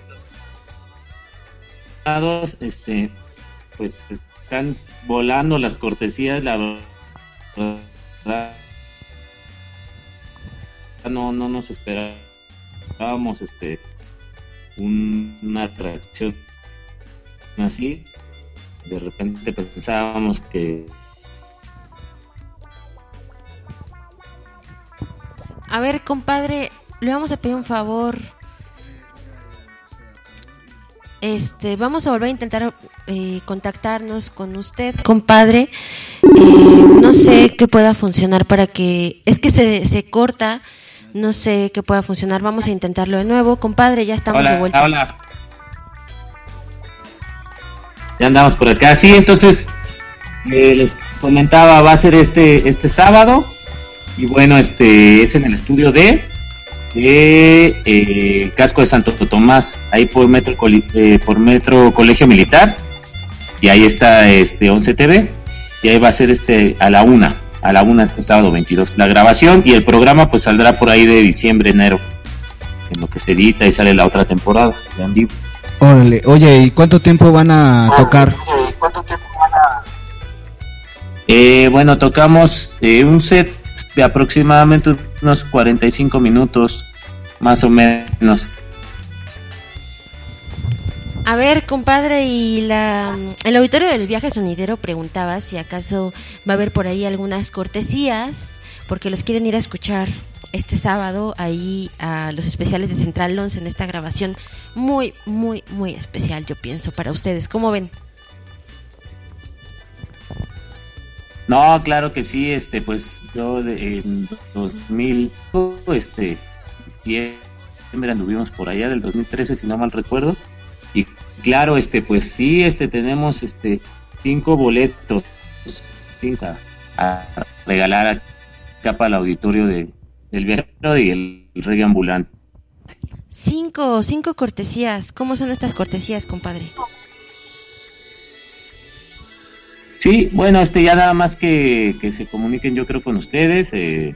Pues están volando las cortesías, la verdad. No nos esperábamos una atracción así. De repente pensábamos que... A ver, compadre, le vamos a pedir un favor. Vamos a volver a intentar contactarnos con usted, compadre. No sé qué pueda funcionar para que... Es que se corta, no sé qué pueda funcionar. Vamos a intentarlo de nuevo. Compadre, ya estamos de vuelta. Hola. Ya andamos por acá. Sí, entonces les comentaba, va a ser este sábado. Y bueno, es en el estudio de Casco de Santo Tomás, ahí por Metro Colegio Militar. Y ahí está 11 TV. Y ahí va a ser a la 1 este sábado 22. La grabación y el programa pues saldrá por ahí de diciembre, enero, en lo que se edita y sale la otra temporada de en vivo. Órale, oye, ¿y cuánto tiempo van a tocar? Bueno, tocamos un set de aproximadamente unos 45 minutos, más o menos. A ver, compadre, y el auditorio del Viaje Sonidero preguntaba si acaso va a haber por ahí algunas cortesías, porque los quieren ir a escuchar este sábado ahí a los especiales de Central 11 en esta grabación muy, muy, muy especial, yo pienso, para ustedes. ¿Cómo ven? No, claro que sí, pues yo en 2000, diciembre anduvimos por allá del 2013, si no mal recuerdo, y claro, pues sí, tenemos 5 boletos, 5 a regalar acá para el auditorio del viajero y el reggae ambulante. 5 cortesías. ¿Cómo son estas cortesías, compadre? Sí, bueno, ya nada más que se comuniquen, yo creo, con ustedes,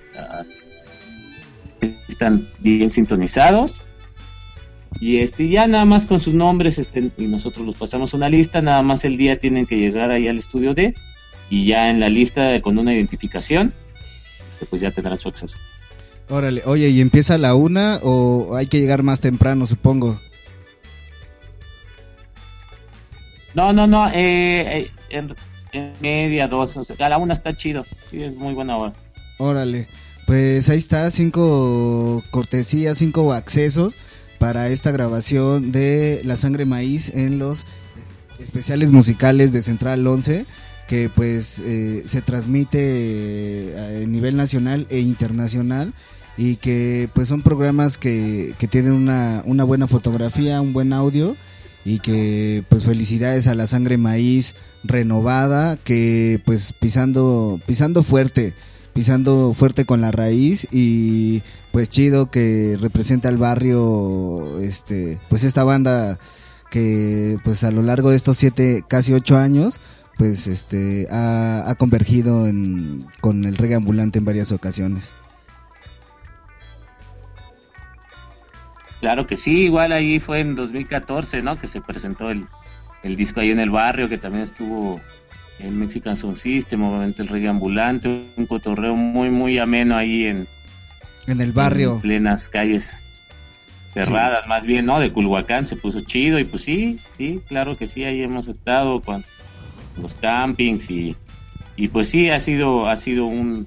están bien sintonizados, y ya nada más con sus nombres, y nosotros los pasamos una lista, nada más el día tienen que llegar ahí al estudio D, y ya en la lista con una identificación, pues ya tendrán su acceso. Órale, oye, ¿y empieza a la 1 o hay que llegar más temprano, supongo? No, en media, 2, o sea, a la 1 está chido, sí, es muy buena hora. Órale, pues ahí está, 5 cortesías, 5 accesos para esta grabación de La Sangre Maíz en los especiales musicales de Central 11, que pues se transmite a nivel nacional e internacional, y que pues son programas que tienen una buena fotografía, un buen audio, y que pues felicidades a La Sangre Maíz renovada, que pues pisando fuerte con la raíz, y pues chido que representa al barrio, pues esta banda que pues a lo largo de estos 7, casi 8 años, pues ha convergido con el reggae ambulante en varias ocasiones. Claro que sí, igual ahí fue en 2014, ¿no? Que se presentó el disco ahí en el barrio, que también estuvo el Mexican Sound System, obviamente el reggae ambulante, un cotorreo muy, muy ameno ahí en el barrio. En plenas calles cerradas, sí. Más bien, ¿no? De Culhuacán se puso chido, y pues sí, claro que sí, ahí hemos estado con los campings, y pues sí, ha sido un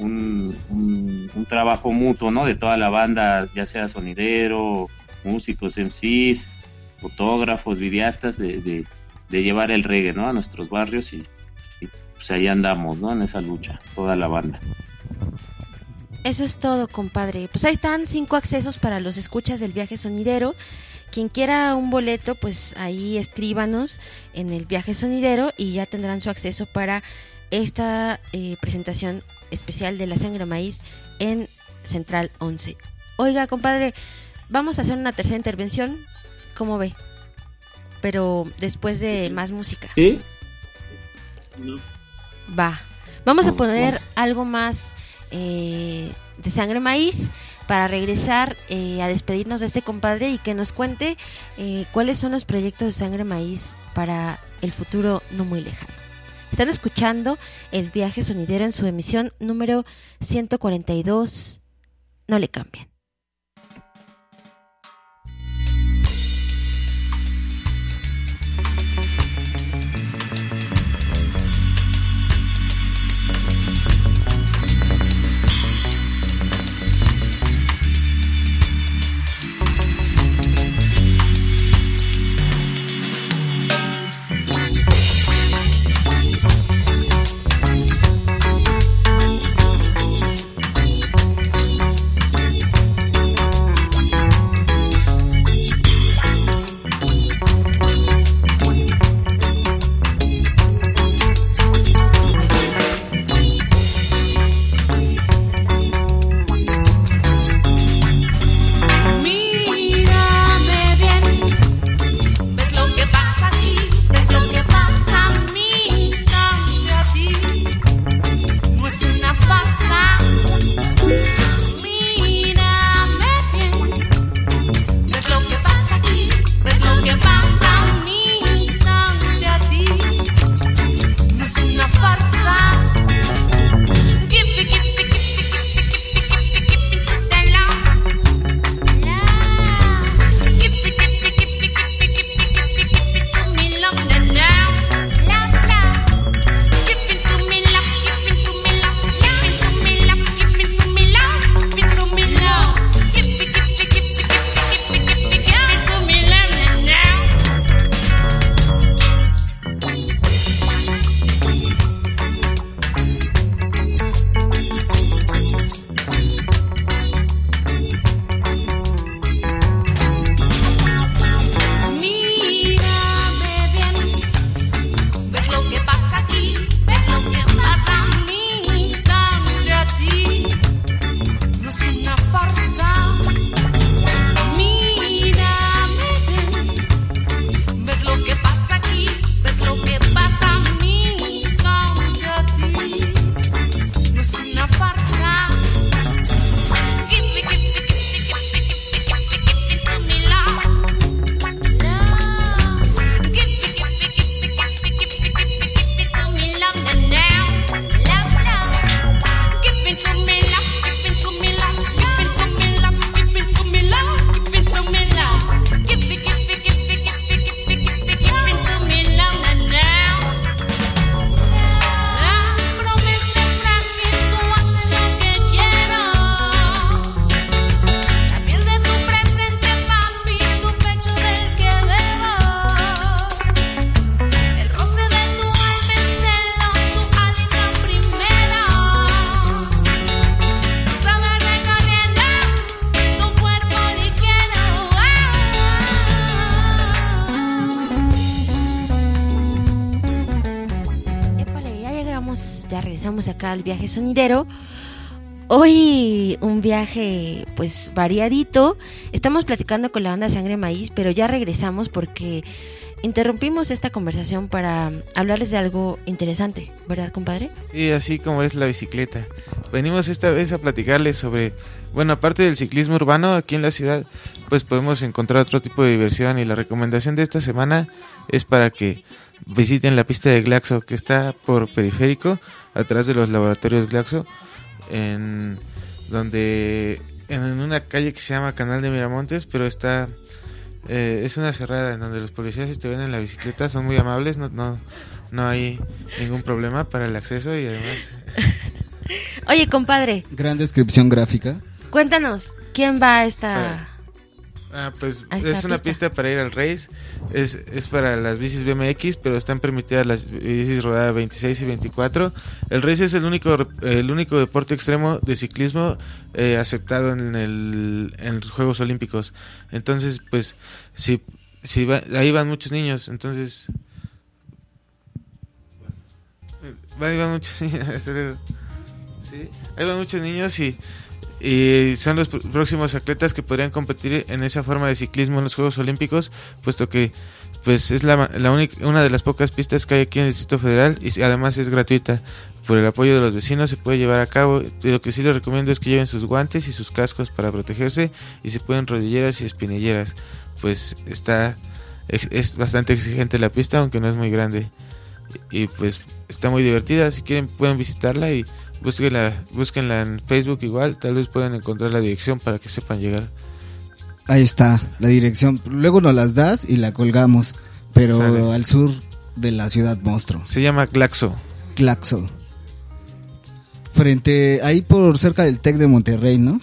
trabajo mutuo, ¿no? De toda la banda, ya sea sonidero, músicos, MCs, fotógrafos, videastas, de llevar el reggae, ¿no? A nuestros barrios, y pues ahí andamos, ¿no? En esa lucha, toda la banda. Eso es todo, compadre. Pues ahí están 5 accesos para los escuchas del Viaje Sonidero. Quien quiera un boleto, pues ahí escríbanos en el Viaje Sonidero y ya tendrán su acceso para esta presentación especial de La Sangre Maíz en Central 11. Oiga, compadre, vamos a hacer una tercera intervención, ¿cómo ve? Pero después de más música. ¿Sí? No. Va. Vamos a poner algo más de Sangre Maíz para regresar a despedirnos de este compadre y que nos cuente cuáles son los proyectos de Sangre Maíz para el futuro no muy lejano. Están escuchando el Viaje Sonidero en su emisión número 142. No le cambien. ya regresamos acá al viaje sonidero. Hoy un viaje pues variadito. Estamos platicando con la banda Sangre Maíz, pero ya regresamos porque interrumpimos esta conversación para hablarles de algo interesante, ¿verdad, compadre? Sí, así como es la bicicleta. Venimos esta vez a platicarles sobre, bueno, aparte del ciclismo urbano aquí en la ciudad, pues podemos encontrar otro tipo de diversión, y la recomendación de esta semana es para que visiten la pista de Glaxo, que está por Periférico, atrás de los laboratorios Glaxo, en una calle que se llama Canal de Miramontes, pero está es una cerrada en donde los policías, si te ven en la bicicleta, son muy amables, no hay ningún problema para el acceso, y además Oye, compadre, Gran descripción gráfica. cuéntanos, ¿quién va a esta...? pues Ahí está es una pista para ir al race, es para las bicis BMX, pero están permitidas las bicis rodadas 26 y 24. El race es el único deporte extremo de ciclismo aceptado en los Juegos Olímpicos. Entonces, pues, ahí van muchos niños, entonces... Ahí van muchos niños, sí, ahí van muchos niños y son los próximos atletas que podrían competir en esa forma de ciclismo en los Juegos Olímpicos, puesto que pues es una de las pocas pistas que hay aquí en el Distrito Federal, y además es gratuita. Por el apoyo de los vecinos se puede llevar a cabo. Lo que sí les recomiendo es que lleven sus guantes y sus cascos para protegerse, y se pueden rodilleras y espinilleras, pues es bastante exigente la pista, aunque no es muy grande, y pues está muy divertida. Si quieren pueden visitarla y búsquenla en Facebook, igual tal vez puedan encontrar la dirección para que sepan llegar. Ahí está la dirección, luego nos las das y la colgamos, pero Sale. al sur de la ciudad monstruo. Se llama Glaxo. Glaxo. Frente, ahí por cerca del TEC de Monterrey, ¿no?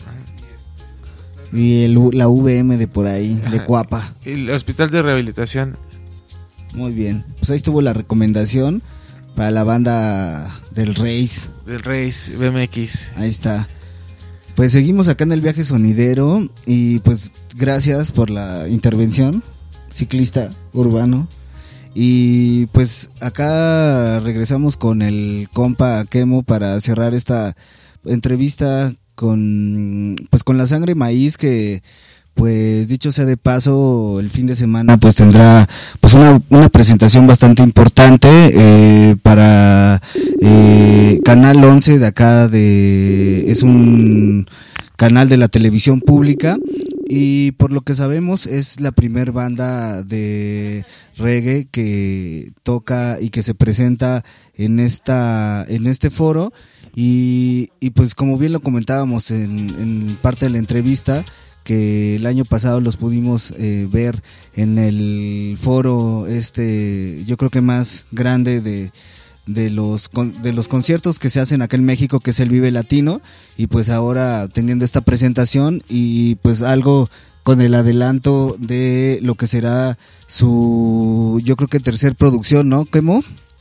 Y la VM de por ahí, de Ajá. Cuapa. Y el Hospital de Rehabilitación. Muy bien, pues ahí estuvo la recomendación para la banda del Race. Del Race BMX. Ahí está. Pues seguimos acá en el viaje sonidero, y pues gracias por la intervención, ciclista urbano. Y pues acá regresamos con el compa Kemo para cerrar esta entrevista con la Sangre Maíz, que pues dicho sea de paso, el fin de semana pues tendrá pues una presentación bastante importante para Canal 11 de acá, es un canal de la televisión pública, y por lo que sabemos es la primer banda de reggae que toca y que se presenta en este foro. Y pues como bien lo comentábamos en parte de la entrevista, que el año pasado los pudimos ver en el foro yo creo que más grande de los conciertos que se hacen acá en México, que es el Vive Latino, y pues ahora teniendo esta presentación y pues algo con el adelanto de lo que será su, yo creo que tercer producción, ¿no, Kemo?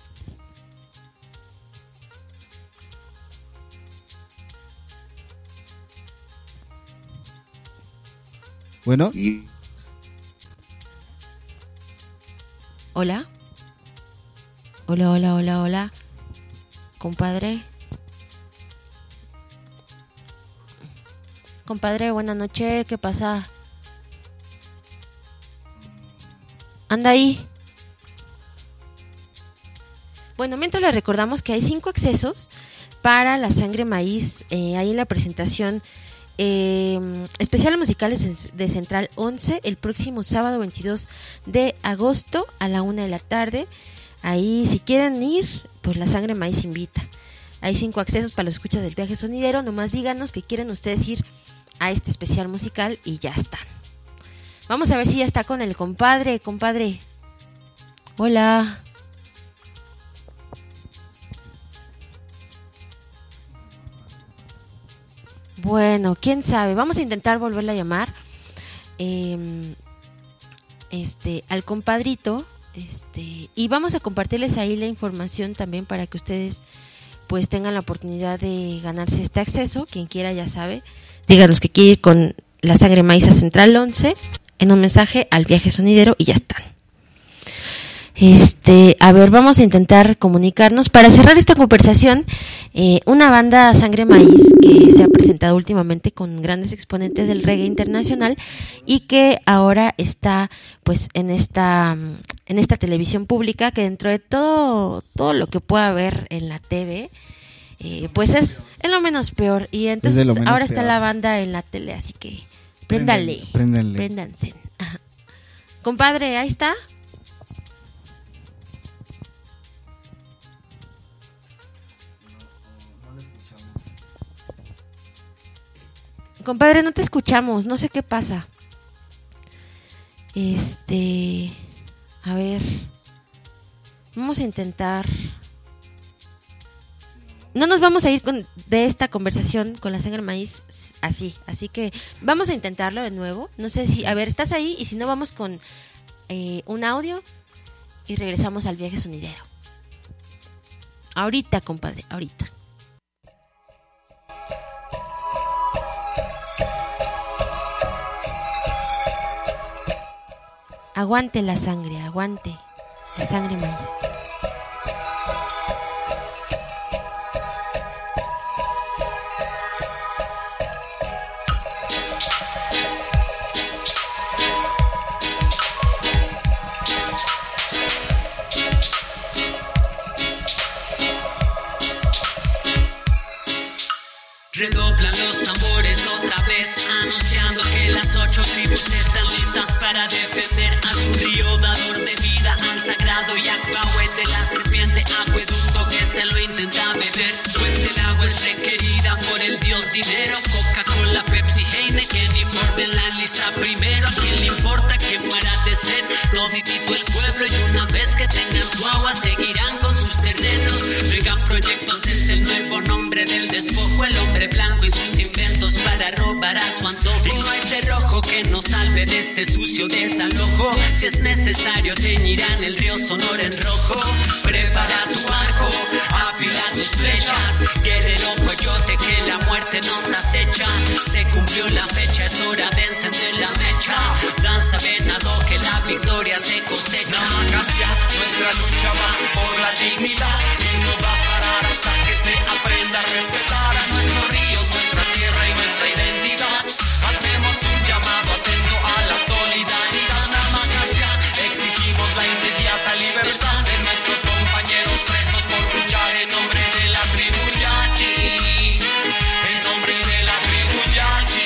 Bueno. Hola. Hola. Compadre. Compadre, buenas noches, ¿qué pasa? Anda ahí. Bueno, mientras les recordamos que hay 5 accesos para la Sangre Maíz, ahí en la presentación especiales musicales de Central 11 el próximo sábado 22 de agosto a la 1 de la tarde. Ahí si quieren ir, pues la Sangre Maíz invita. Hay 5 accesos para los escuchas del viaje sonidero. Nomás díganos que quieren ustedes ir a este especial musical y ya están. Vamos a ver si ya está con el compadre. Compadre, hola. Bueno, quién sabe, vamos a intentar volverle a llamar al compadrito, y vamos a compartirles ahí la información también para que ustedes pues tengan la oportunidad de ganarse este acceso. Quien quiera ya sabe, díganos que quiere ir con la Sangre Maíz a Central 11 en un mensaje al viaje sonidero y ya están. A ver, vamos a intentar comunicarnos. Para cerrar esta conversación, una banda Sangre Maíz que se ha presentado últimamente con grandes exponentes del reggae internacional y que ahora está pues en esta televisión pública, que dentro de todo lo que pueda haber en la TV, pues es lo menos peor. Y entonces ahora está la banda en la tele, así que préndanse. Ajá. Compadre, ahí está. Compadre, no te escuchamos, no sé qué pasa. A ver, vamos a intentar. No nos vamos a ir de esta conversación con la Sangre Maíz así que vamos a intentarlo de nuevo. No sé si, a ver, ¿estás ahí? Y si no, vamos con un audio y regresamos al viaje sonidero. Ahorita, compadre, ahorita. Aguante la sangre maíz. Redoblan los tambores otra vez, anunciando que las 8 tribus están listas para defender a su río dador de vida, al sagrado Yahweh de la serpiente, acueducto que se lo intenta beber, pues el agua es requerida por el dios dinero. Coca-Cola, Pepsi, Heineken y Ford en la lista primero. ¿A quién le importa que muera de sed? Toditito el pueblo, y una vez que tengan su agua seguirán con sus terrenos. Megaproyectos es el nuevo nombre del despojo, el hombre blanco y sus inventos para robar a su antojo. Y no hay cerrojo que nos salve de este sucio desalojo. Si es necesario teñirán el río Sonora en rojo. Prepara tu arco, afila tus flechas, guerrero coyote que la muerte nos acecha. Se cumplió la fecha, es hora de encender la mecha. Danza venado que la victoria se cosecha. Namacasia, nuestra lucha va por la dignidad y no va a parar hasta que se aprenda a respetar a nuestros ríos, nuestra tierra y nuestra identidad. Hacemos un llamado atento a la solidaridad. Namacasia, exigimos la inmediata libertad de nuestros compañeros presos por luchar en nombre de la tribu Yaqui. En nombre de la tribu Yaqui.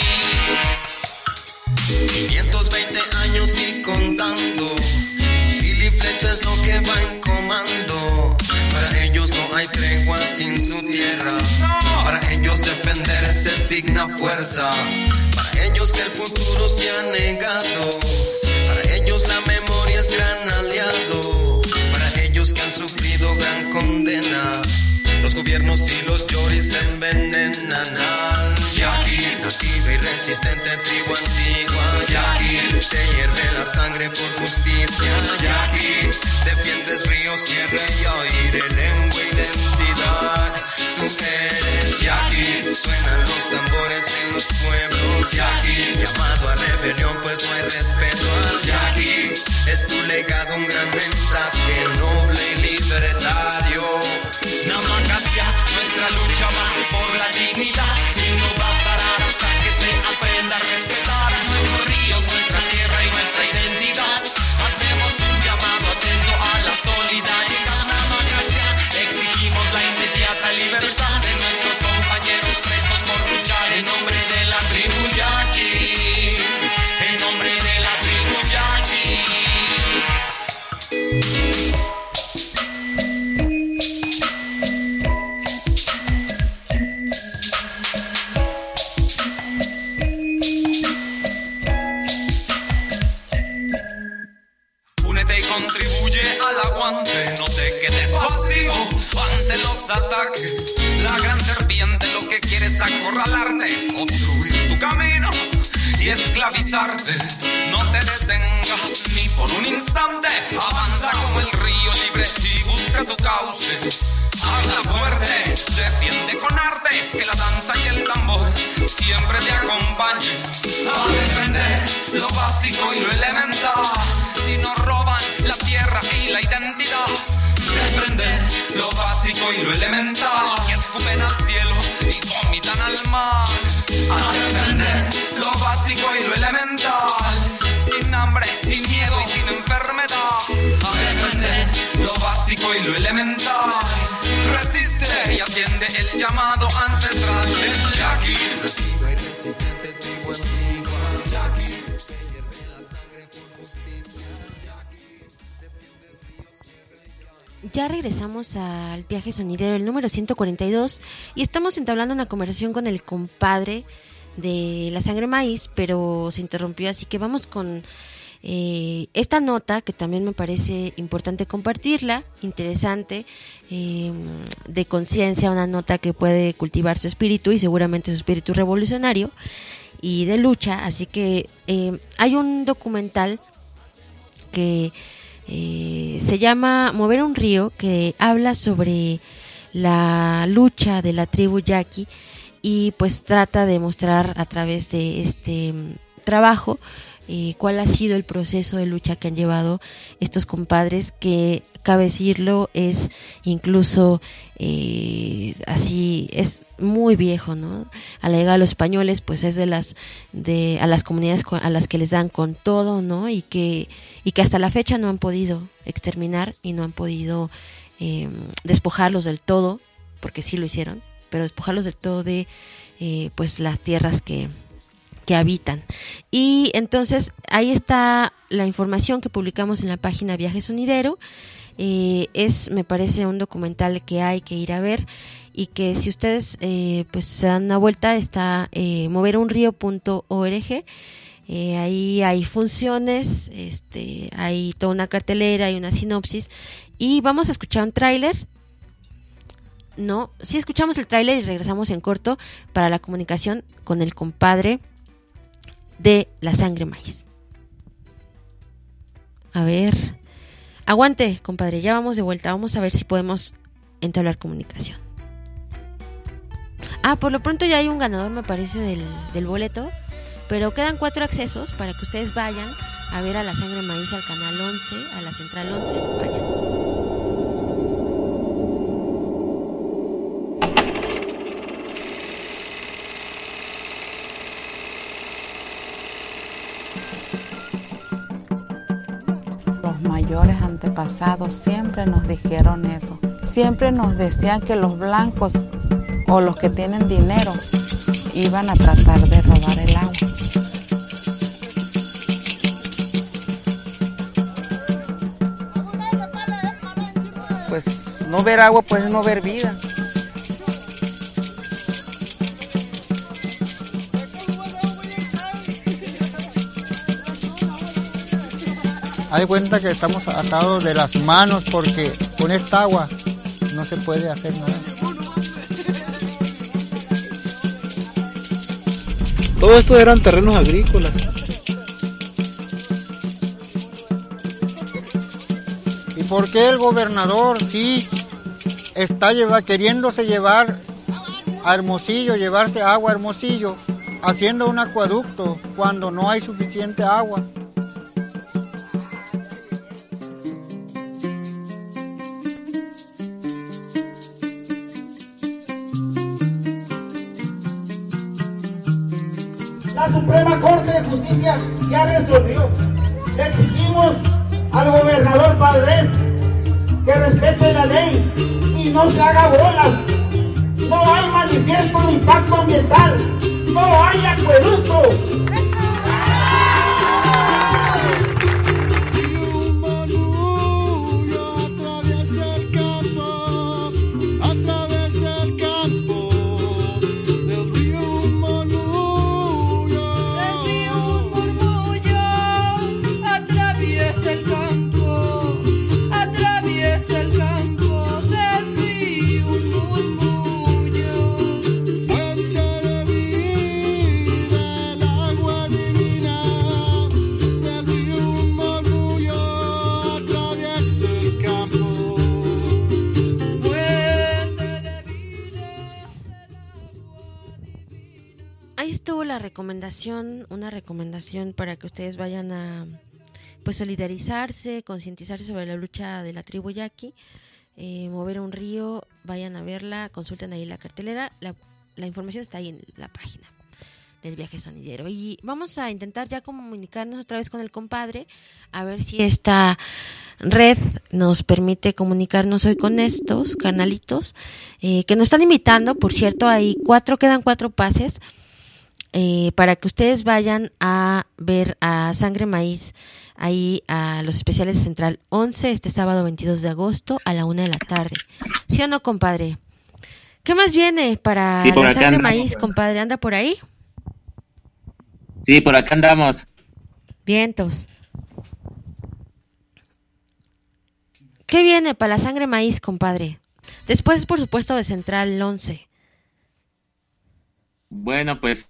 520 años y contando, fusil y flecha es lo que va en comando. Para ellos no hay tregua sin su tierra. Para ellos defenderse es digna fuerza. Para ellos que el futuro se ha negado. Para ellos la memoria es gran aliado. Para ellos que han sufrido gran condena. Los gobiernos y los choris envenenan al Yaqui. Nativa y resistente tribu antigua Yaqui. Te hierve la sangre por justicia Yaqui. Defiendes río, sierra y aire, lengua, identidad. Tú eres Yaqui. Suenan los tambores en los pueblos Yaqui. Llamado a rebelión pues no hay respeto al Yaqui. Es tu legado un gran mensaje noble y libertario. Namacasia, nuestra lucha va por la dignidad y no va a parar hasta que se aprenda a respetar a nuestros ríos, nuestra tierra y nuestra identidad. Hacemos un llamado atento a la solidaridad. Namacasia, exigimos la inmediata libertad de nuestros compañeros presos por luchar en nombre de la tribu Yaqui. En nombre de la tribu Yaqui. Contribuye al aguante, no te quedes pasivo ante los ataques. La gran serpiente lo que quiere es acorralarte, obstruir tu camino y esclavizarte. No te detengas ni por un instante, avanza como el río libre y busca tu cauce. Habla fuerte, defiende con arte, que la danza y el tambor siempre te acompañen a defender lo básico y lo elemental. Si nos roban la tierra y la identidad. Defender lo básico y lo elemental. Que escupen al cielo y vomitan al mar. A defender lo básico y lo elemental. Sin hambre, sin miedo y sin enfermedad. A defender lo básico y lo elemental. Resiste y atiende el llamado ancestral del yaqui. Viva y resistente tribu antigua, yaqui. Que hierve la sangre por justicia, yaqui. Defiende el río, sierra y Ya regresamos al viaje sonidero, el número 142, y estamos entablando una conversación con el compadre de La Sangre Maíz, pero se interrumpió, así que vamos con esta nota que también me parece importante compartirla, interesante, de conciencia, una nota que puede cultivar su espíritu y seguramente su espíritu revolucionario y de lucha. Así que hay un documental que se llama Mover un río, que habla sobre la lucha de la tribu yaqui y pues trata de mostrar a través de este trabajo cuál ha sido el proceso de lucha que han llevado estos compadres, que cabe decirlo es incluso así, es muy viejo, ¿no? A la llegada de los españoles pues es a las comunidades a las que les dan con todo, ¿no? Y que hasta la fecha no han podido exterminar y no han podido despojarlos del todo, porque sí lo hicieron, pero despojarlos del todo de pues las tierras que habitan. Y entonces ahí está la información que publicamos en la página Viaje Sonidero. Me parece un documental que hay que ir a ver, y que si ustedes pues se dan una vuelta, está moverunrio.org. Ahí hay funciones, hay toda una cartelera, hay una sinopsis, y vamos a escuchar un tráiler. No, sí escuchamos el tráiler y regresamos en corto para la comunicación con el compadre de La Sangre Maíz. A ver, aguante, compadre, ya vamos de vuelta. Vamos a ver si podemos entablar comunicación. Por lo pronto ya hay un ganador, me parece, del boleto, pero quedan 4 accesos para que ustedes vayan a ver a La Sangre Maíz al canal 11, a la central 11. Vayan. Los mayores antepasados siempre nos dijeron eso. Siempre nos decían que los blancos o los que tienen dinero iban a tratar de robar el agua. Pues no ver agua, pues es no ver vida. Hay cuenta que estamos atados de las manos porque con esta agua no se puede hacer nada. Todo esto eran terrenos agrícolas. ¿Y por qué el gobernador sí está queriéndose llevar a Hermosillo, llevarse agua a Hermosillo, haciendo un acueducto cuando no hay suficiente agua? La Suprema Corte de Justicia ya resolvió. Le exigimos al gobernador Padres que respete la ley y no se haga bolas. No hay manifiesto de impacto ambiental. No hay acueducto. Una recomendación para que ustedes vayan a pues solidarizarse, concientizarse sobre la lucha de la tribu yaqui, mover un río, vayan a verla, consulten ahí la cartelera, la información está ahí en la página del Viaje Sonidero. Y vamos a intentar ya comunicarnos otra vez con el compadre, a ver si esta red nos permite comunicarnos hoy con estos canalitos que nos están invitando. Por cierto, quedan 4 pases para que ustedes vayan a ver a Sangre Maíz ahí a los especiales de Central 11 este sábado 22 de agosto a la 1 de la tarde. ¿Sí o no, compadre? ¿Qué más viene para la Sangre Maíz, compadre? ¿Anda por ahí? Sí, por acá andamos. Vientos. ¿Qué viene para la Sangre Maíz, compadre? Después, por supuesto, de Central 11. Bueno, pues,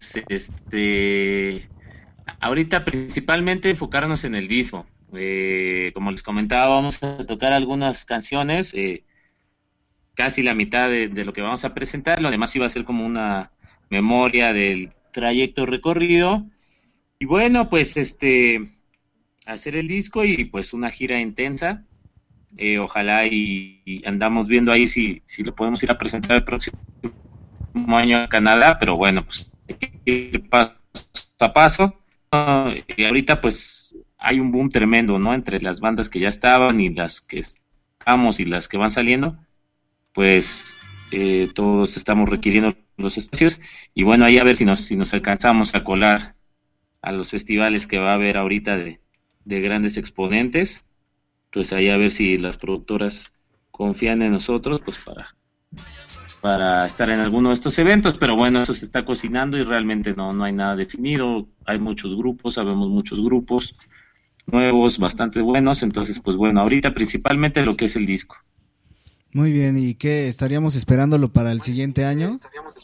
ahorita principalmente enfocarnos en el disco. Como les comentaba, vamos a tocar algunas canciones, casi la mitad de lo que vamos a presentar. Lo demás iba a ser como una memoria del trayecto recorrido. Y bueno, pues hacer el disco y pues una gira intensa. Ojalá y andamos viendo ahí si lo podemos ir a presentar el próximo año a Canadá, pero bueno, pues hay que ir paso a paso. Y ahorita pues hay un boom tremendo, ¿no? Entre las bandas que ya estaban y las que estamos y las que van saliendo, pues todos estamos requiriendo los espacios y bueno, ahí a ver si nos alcanzamos a colar a los festivales que va a haber ahorita de grandes exponentes. Pues ahí a ver si las productoras confían en nosotros pues para estar en alguno de estos eventos, pero bueno, eso se está cocinando y realmente no hay nada definido. Hay muchos grupos, sabemos muchos grupos nuevos, bastante buenos, entonces pues bueno, ahorita principalmente lo que es el disco. Muy bien, ¿y qué? ¿Estaríamos esperándolo para el siguiente año?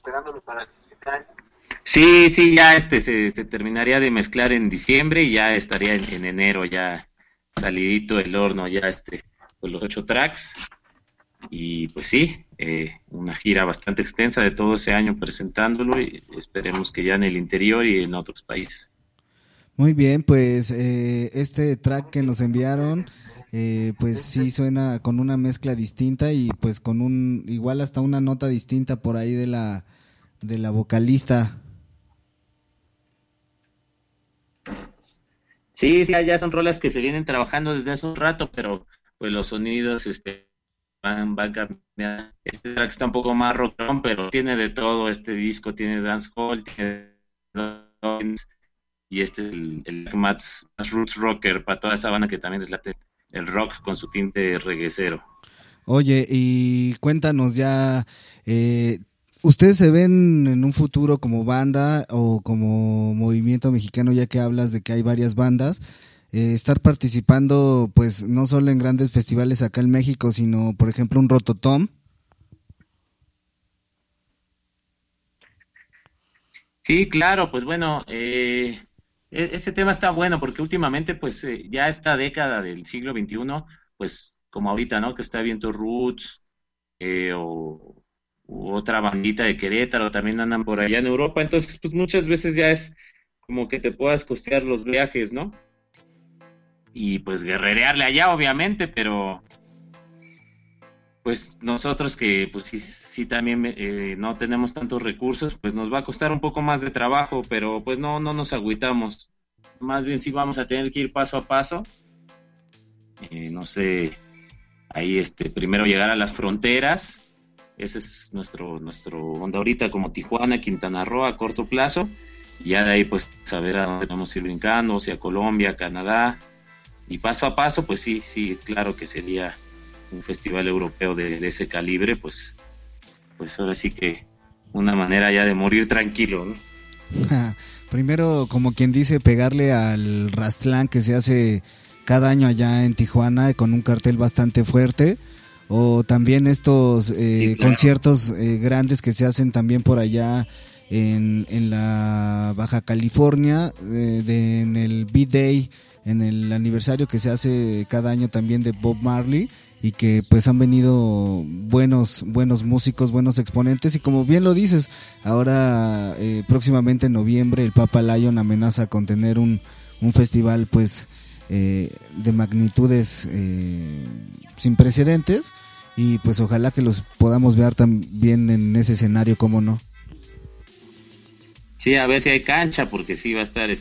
Sí, ya se terminaría de mezclar en diciembre y ya estaría en enero ya salidito del horno ya pues los 8 tracks y pues sí, una gira bastante extensa de todo ese año presentándolo y esperemos que ya en el interior y en otros países. Muy bien, pues este track que nos enviaron pues sí suena con una mezcla distinta y pues con igual hasta una nota distinta por ahí de la vocalista. Sí, ya son rolas que se vienen trabajando desde hace un rato, pero pues los sonidos van cambiando. Este track está un poco más rockón, pero tiene de todo. Este disco tiene dancehall, tiene y es el más roots rocker para toda esa banda que también es el rock con su tinte reguecero. Oye, y cuéntanos ya, ¿ustedes se ven en un futuro como banda o como movimiento mexicano, ya que hablas de que hay varias bandas, estar participando pues no solo en grandes festivales acá en México, sino por ejemplo un Rototom? Sí, claro, pues bueno, ese tema está bueno porque últimamente pues ya esta década del siglo XXI, pues como ahorita, ¿no? Que está Viento Roots u otra bandita de Querétaro, también andan por allá en Europa, entonces pues muchas veces ya es como que te puedas costear los viajes, ¿no? Y pues guerrerearle allá obviamente, pero pues nosotros que pues sí también no tenemos tantos recursos, pues nos va a costar un poco más de trabajo, pero pues no nos agüitamos, más bien sí vamos a tener que ir paso a paso, no sé, ahí primero llegar a las fronteras. Ese es nuestro onda ahorita, como Tijuana, Quintana Roo a corto plazo, y ya de ahí pues saber a dónde vamos a ir brincando, o sea, Colombia, Canadá, y paso a paso, pues sí, claro que sería un festival europeo de ese calibre, pues ahora sí que una manera ya de morir tranquilo, ¿no? Primero, como quien dice, pegarle al Rastlán que se hace cada año allá en Tijuana con un cartel bastante fuerte. O también estos sí, claro, conciertos grandes que se hacen también por allá en la Baja California, en el B-Day, en el aniversario que se hace cada año también de Bob Marley, y que pues han venido buenos músicos, buenos exponentes, y como bien lo dices, ahora próximamente en noviembre el Papa Lion amenaza con tener un festival pues de magnitudes sin precedentes, y pues ojalá que los podamos ver también en ese escenario, ¿cómo no? Sí, a ver si hay cancha, porque sí va a estar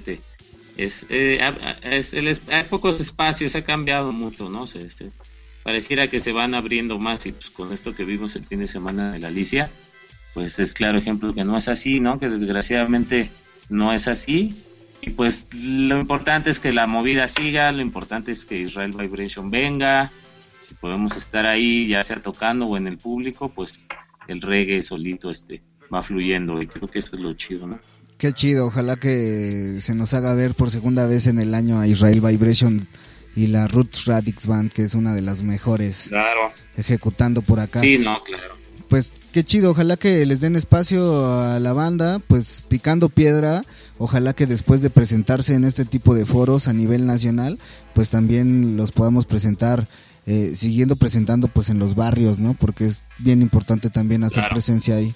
hay pocos espacios, ha cambiado mucho, ¿no? Pareciera que se van abriendo más, y pues con esto que vimos el fin de semana de la Alicia, pues es claro ejemplo que no es así, ¿no? Que desgraciadamente no es así. Y pues lo importante es que la movida siga, lo importante es que Israel Vibration venga. Si podemos estar ahí, ya sea tocando o en el público, pues el reggae solito va fluyendo, y creo que eso es lo chido, ¿no? Qué chido, ojalá que se nos haga ver por segunda vez en el año a Israel Vibration y la Roots Radix Band, que es una de las mejores, claro, ejecutando por acá. Sí, no, claro. Pues qué chido, ojalá que les den espacio a la banda, pues picando piedra. Ojalá que después de presentarse en este tipo de foros a nivel nacional, pues también los podamos presentar, siguiendo presentando pues en los barrios, ¿no? Porque es bien importante también hacer presencia ahí.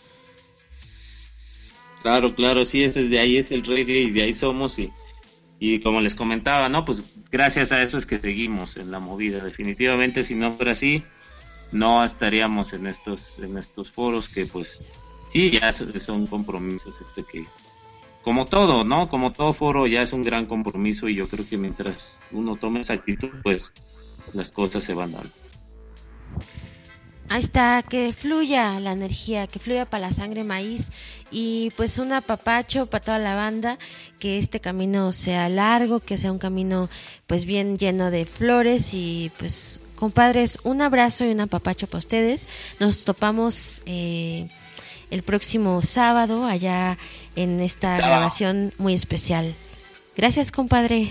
Claro, sí, de ahí es el reggae y de ahí somos, y como les comentaba, ¿no? Pues gracias a eso es que seguimos en la movida. Definitivamente, si no fuera así, no estaríamos en estos foros que pues sí, ya son compromisos que, como todo, ¿no? Como todo foro ya es un gran compromiso, y yo creo que mientras uno tome esa actitud, pues las cosas se van dando. Ahí está, que fluya la energía, que fluya para la sangre maíz, y pues un apapacho para toda la banda, que este camino sea largo, que sea un camino pues bien lleno de flores, y pues compadres, un abrazo y un apapacho para ustedes. Nos topamos el próximo sábado allá en esta grabación muy especial. Gracias, compadre.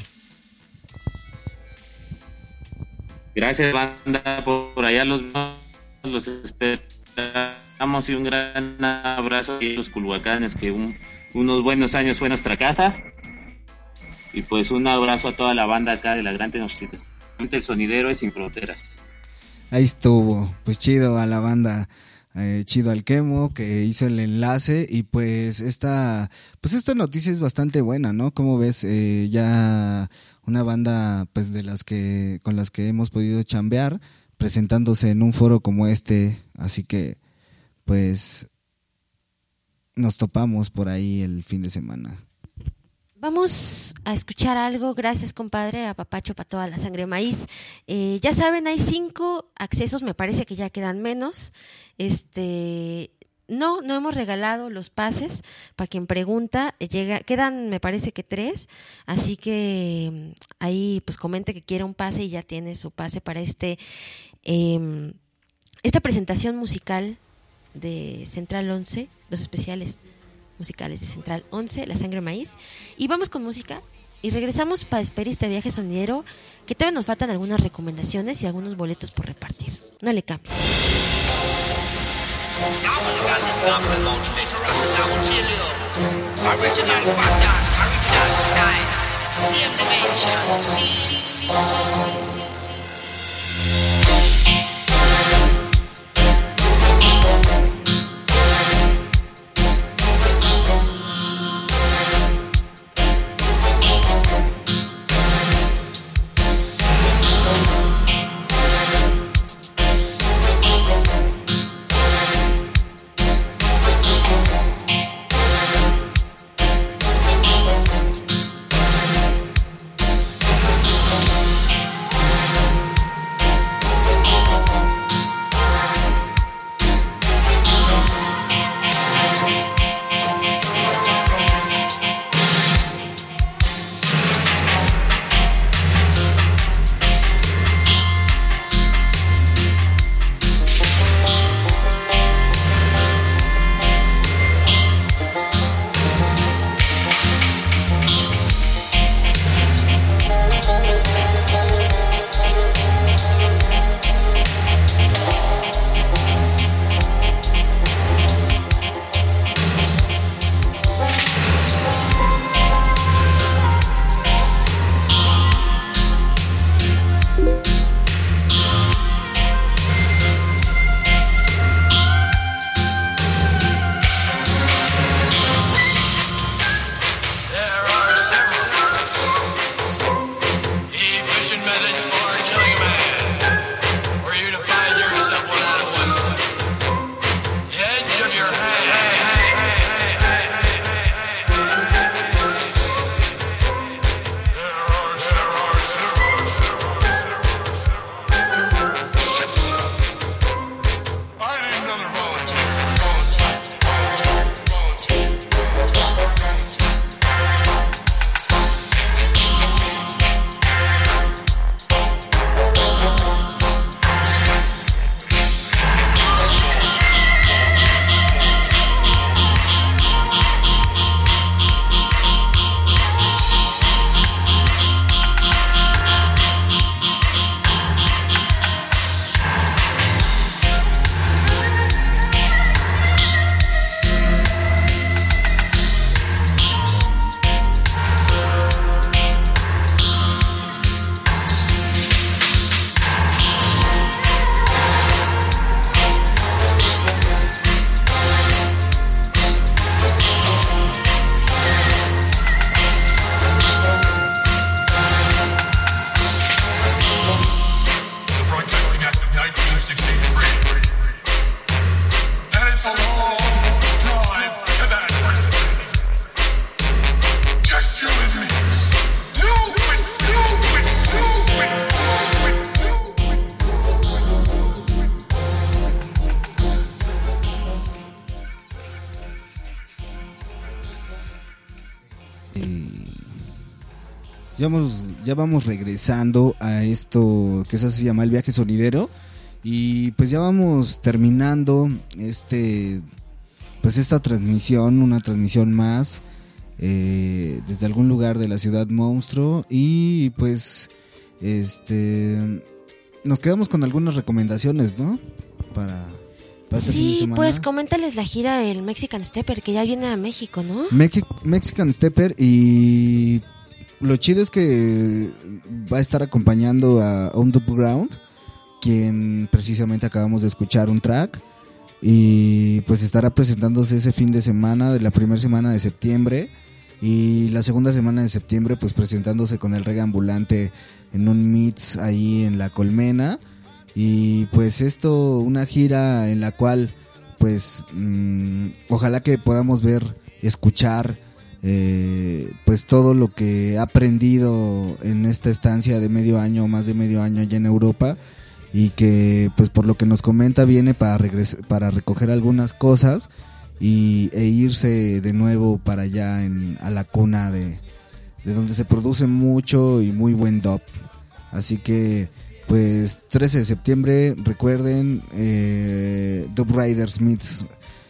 Gracias, banda, por allá los esperamos, y un gran abrazo a los Culhuacanes, que unos buenos años fue nuestra casa, y pues un abrazo a toda la banda acá de la Gran Tenochtitlan. El sonidero es Sin Fronteras. Ahí estuvo, pues chido a la banda, chido al Quemo que hizo el enlace, y pues esta noticia es bastante buena, ¿no? ¿Cómo ves? Ya una banda pues con las que hemos podido chambear, presentándose en un foro como este, así que pues nos topamos por ahí el fin de semana. Vamos a escuchar algo. Gracias, compadre, a Papacho para toda la sangre maíz. Ya saben, hay 5 accesos, me parece que ya quedan menos. No hemos regalado los pases, para quien pregunta, quedan me parece que 3, así que ahí pues comente que quiere un pase y ya tiene su pase para esta presentación musical de Central 11, los especiales musicales de Central 11, La Sangre Maíz. Y vamos con música y regresamos para despedir este viaje sonidero, que todavía nos faltan algunas recomendaciones y algunos boletos por repartir. No le cambien. Now we got this company about to make a record, I will tell you. Original pattern, original style, same dimension, see. Ya vamos regresando a esto que se llama el viaje sonidero. Y pues ya vamos terminando esta transmisión, una transmisión más desde algún lugar de la ciudad monstruo. Y pues nos quedamos con algunas recomendaciones, ¿no? Para este fin de Sí, semana. pues coméntales la gira del Mexican Stepper, que ya viene a México, ¿no? Mexican Stepper, y lo chido es que va a estar acompañando a Underground, quien precisamente acabamos de escuchar un track, y pues estará presentándose ese fin de semana de la primera semana de septiembre, y la segunda semana de septiembre pues presentándose con el reggae ambulante en un Meets ahí en La Colmena. Y pues esto, una gira en la cual pues ojalá que podamos ver, escuchar pues todo lo que ha aprendido en esta estancia de medio año, más de medio año allá en Europa, y que pues por lo que nos comenta viene para recoger algunas cosas e irse de nuevo para allá a la cuna de donde se produce mucho y muy buen dub. Así que pues 13 de septiembre, recuerden, Dub Riders meets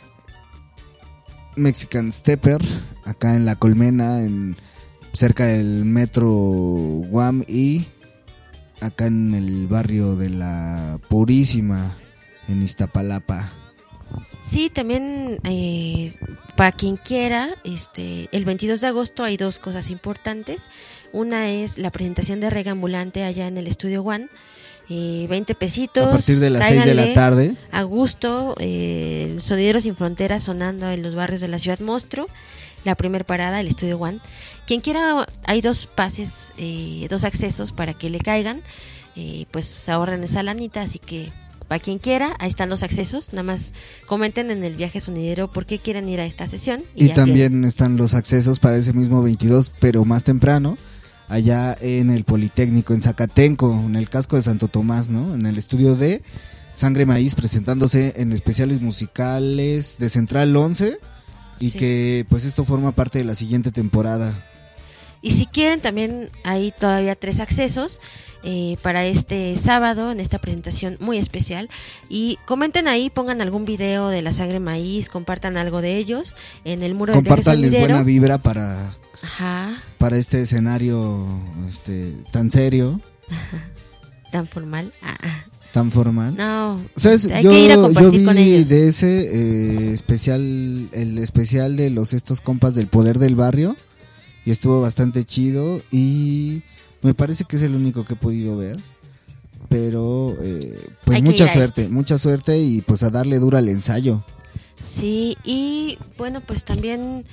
Mexican Stepper, acá en La Colmena, cerca del metro Guam, y acá en el barrio de La Purísima, en Iztapalapa. Sí, también para quien quiera, el 22 de agosto hay dos cosas importantes. Una es la presentación de Reggae Ambulante allá en el Estudio One, 20 pesitos. A partir de las 6 de la tarde. A gusto, Sonideros Sin Fronteras sonando en los barrios de la Ciudad Monstruo. La primer parada, el Estudio One. Quien quiera, hay dos pases, dos accesos para que le caigan. Pues ahorran esa lanita, así que para quien quiera, ahí están los accesos. Nada más comenten en el viaje sonidero por qué quieren ir a esta sesión. Y también están los accesos para ese mismo 22, pero más temprano, allá en el Politécnico, en Zacatenco, en el casco de Santo Tomás, ¿no? En el estudio de Sangre Maíz, presentándose en especiales musicales de Central 11, y sí, que pues esto forma parte de la siguiente temporada. Y si quieren, también hay todavía 3 accesos para este sábado, en esta presentación muy especial. Y comenten ahí, pongan algún video de la Sangre Maíz, compartan algo de ellos en el muro del viaje sonidero. Compártanles buena vibra Ajá. para este escenario tan serio. Ajá. Tan formal. Tan formal. No, ¿sabes? hay que ir a compartir yo con vi ellos. de ese el especial de estos compas del Poder del Barrio, y estuvo bastante chido, y me parece que es el único que he podido ver, pero pues mucha suerte y pues a darle dura al ensayo. Sí, y bueno, pues también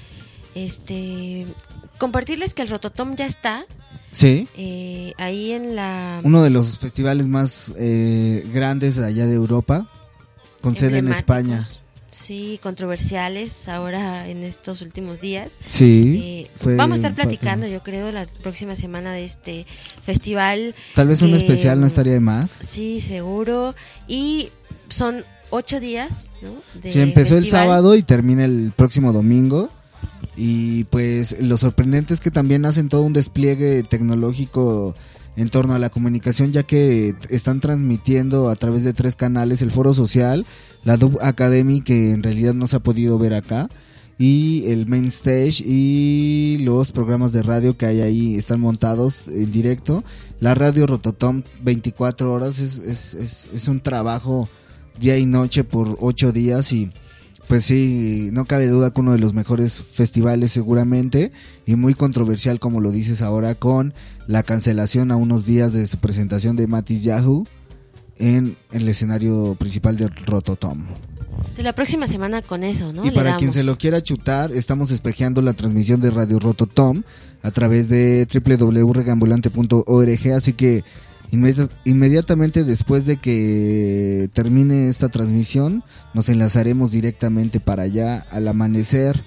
compartirles que el Rototom ya está. Sí. Ahí en uno de los festivales más grandes allá de Europa, con sede en España. Sí, controversiales ahora en estos últimos días. Sí. Vamos a estar platicando, yo creo, la próxima semana de este festival. Tal vez un especial no estaría de más. Sí, seguro. Y son 8 días, ¿no? Sí, empezó el sábado y termina el próximo domingo. Y pues lo sorprendente es que también hacen todo un despliegue tecnológico en torno a la comunicación, ya que están transmitiendo a través de 3 canales: el Foro Social, la Dub Academy, que en realidad no se ha podido ver acá, y el Main Stage, y los programas de radio que hay ahí están montados en directo. La radio Rototom 24 horas, es un trabajo día y noche por 8 días, y pues sí, no cabe duda que uno de los mejores festivales seguramente, y muy controversial, como lo dices ahora, con la cancelación a unos días de su presentación de Matis Yahoo en el escenario principal de Rototom. De la próxima semana con eso, ¿no? Y para quien se lo quiera chutar, estamos espejeando la transmisión de Radio Rototom a través de www.reggaeambulante.org, así que inmediatamente después de que termine esta transmisión nos enlazaremos directamente para allá al amanecer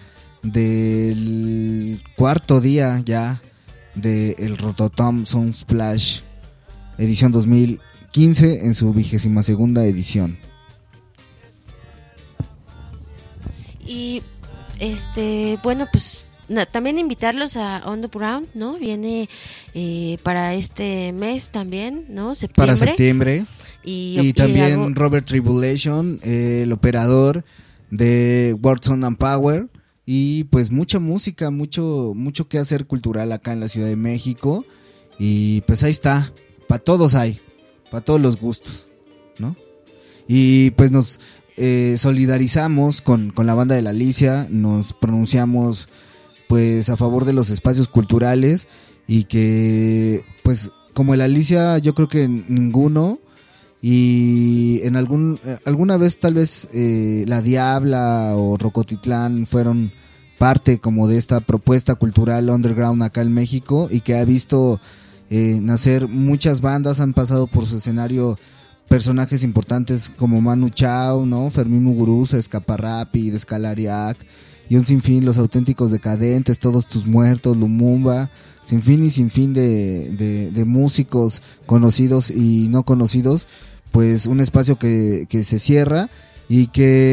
del 4º día ya de el Rototom Sunsplash edición 2015 en su 22ª edición. Y bueno, pues también invitarlos a Underground, ¿no? Viene para este mes también, ¿no? Para septiembre. Y también Robert Tribulation, el operador de Wordson and Power. Y pues mucha música, mucho que hacer cultural acá en la Ciudad de México. Y pues ahí está, para todos hay, para todos los gustos, ¿no? Y pues nos solidarizamos con la banda de la Alicia, nos pronunciamos pues a favor de los espacios culturales y que pues como el Alicia yo creo que ninguno, y en alguna vez tal vez La Diabla o Rocotitlán fueron parte como de esta propuesta cultural underground acá en México, y que ha visto nacer muchas bandas, han pasado por su escenario personajes importantes como Manu Chao, ¿no? Fermín Muguruza, Escaparrapi, Descalariac, y un sinfín, Los Auténticos Decadentes, Todos Tus Muertos, Lumumba, sin fin de músicos conocidos y no conocidos. Pues un espacio que se cierra y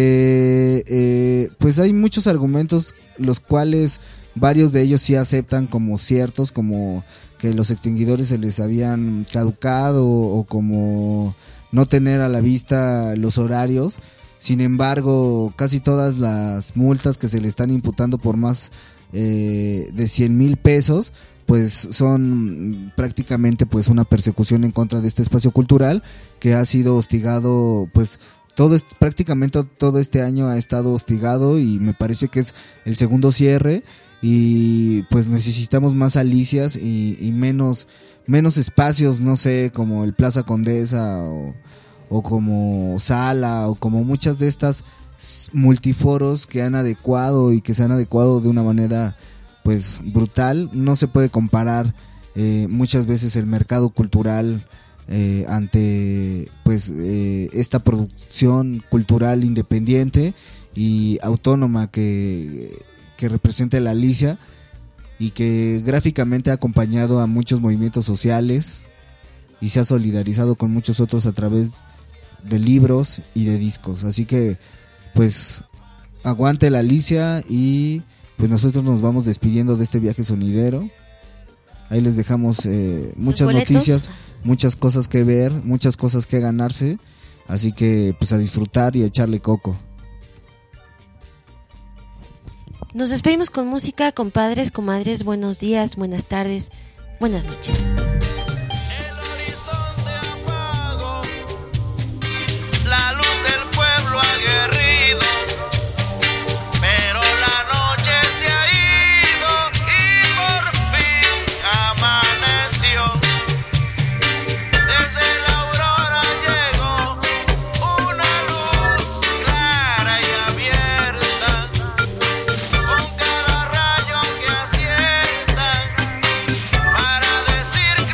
que pues hay muchos argumentos los cuales varios de ellos sí aceptan como ciertos, como que los extinguidores se les habían caducado o como no tener a la vista los horarios. Sin embargo, casi todas las multas que se le están imputando por más de 100,000 pesos pues son prácticamente pues una persecución en contra de este espacio cultural que ha sido hostigado, pues prácticamente todo este año ha estado hostigado, y me parece que es el segundo cierre, y pues necesitamos más alicias y menos espacios, no sé, como el Plaza Condesa o como Sala o como muchas de estas multiforos que han adecuado y que se han adecuado de una manera pues brutal. No se puede comparar muchas veces el mercado cultural ante pues esta producción cultural independiente y autónoma que representa la Alicia, y que gráficamente ha acompañado a muchos movimientos sociales y se ha solidarizado con muchos otros a través de libros y de discos. Así que pues aguante la Alicia, y pues nosotros nos vamos despidiendo de este viaje sonidero. Ahí les dejamos muchas noticias, muchas cosas que ver, muchas cosas que ganarse. Así que pues a disfrutar y a echarle coco. Nos despedimos con música, compadres, comadres. Buenos días, buenas tardes, buenas noches. La luz del pueblo aguerrido, pero la noche se ha ido y por fin amaneció. Desde la aurora llegó una luz clara y abierta, con cada rayo que acierta para decir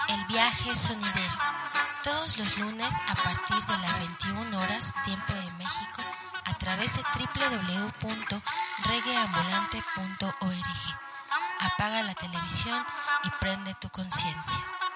El Viaje Sonidero, todos los lunes a partir de las 21 horas, tiempo de México, a través de www.reggaeambulante.org. Apaga la televisión y prende tu conciencia.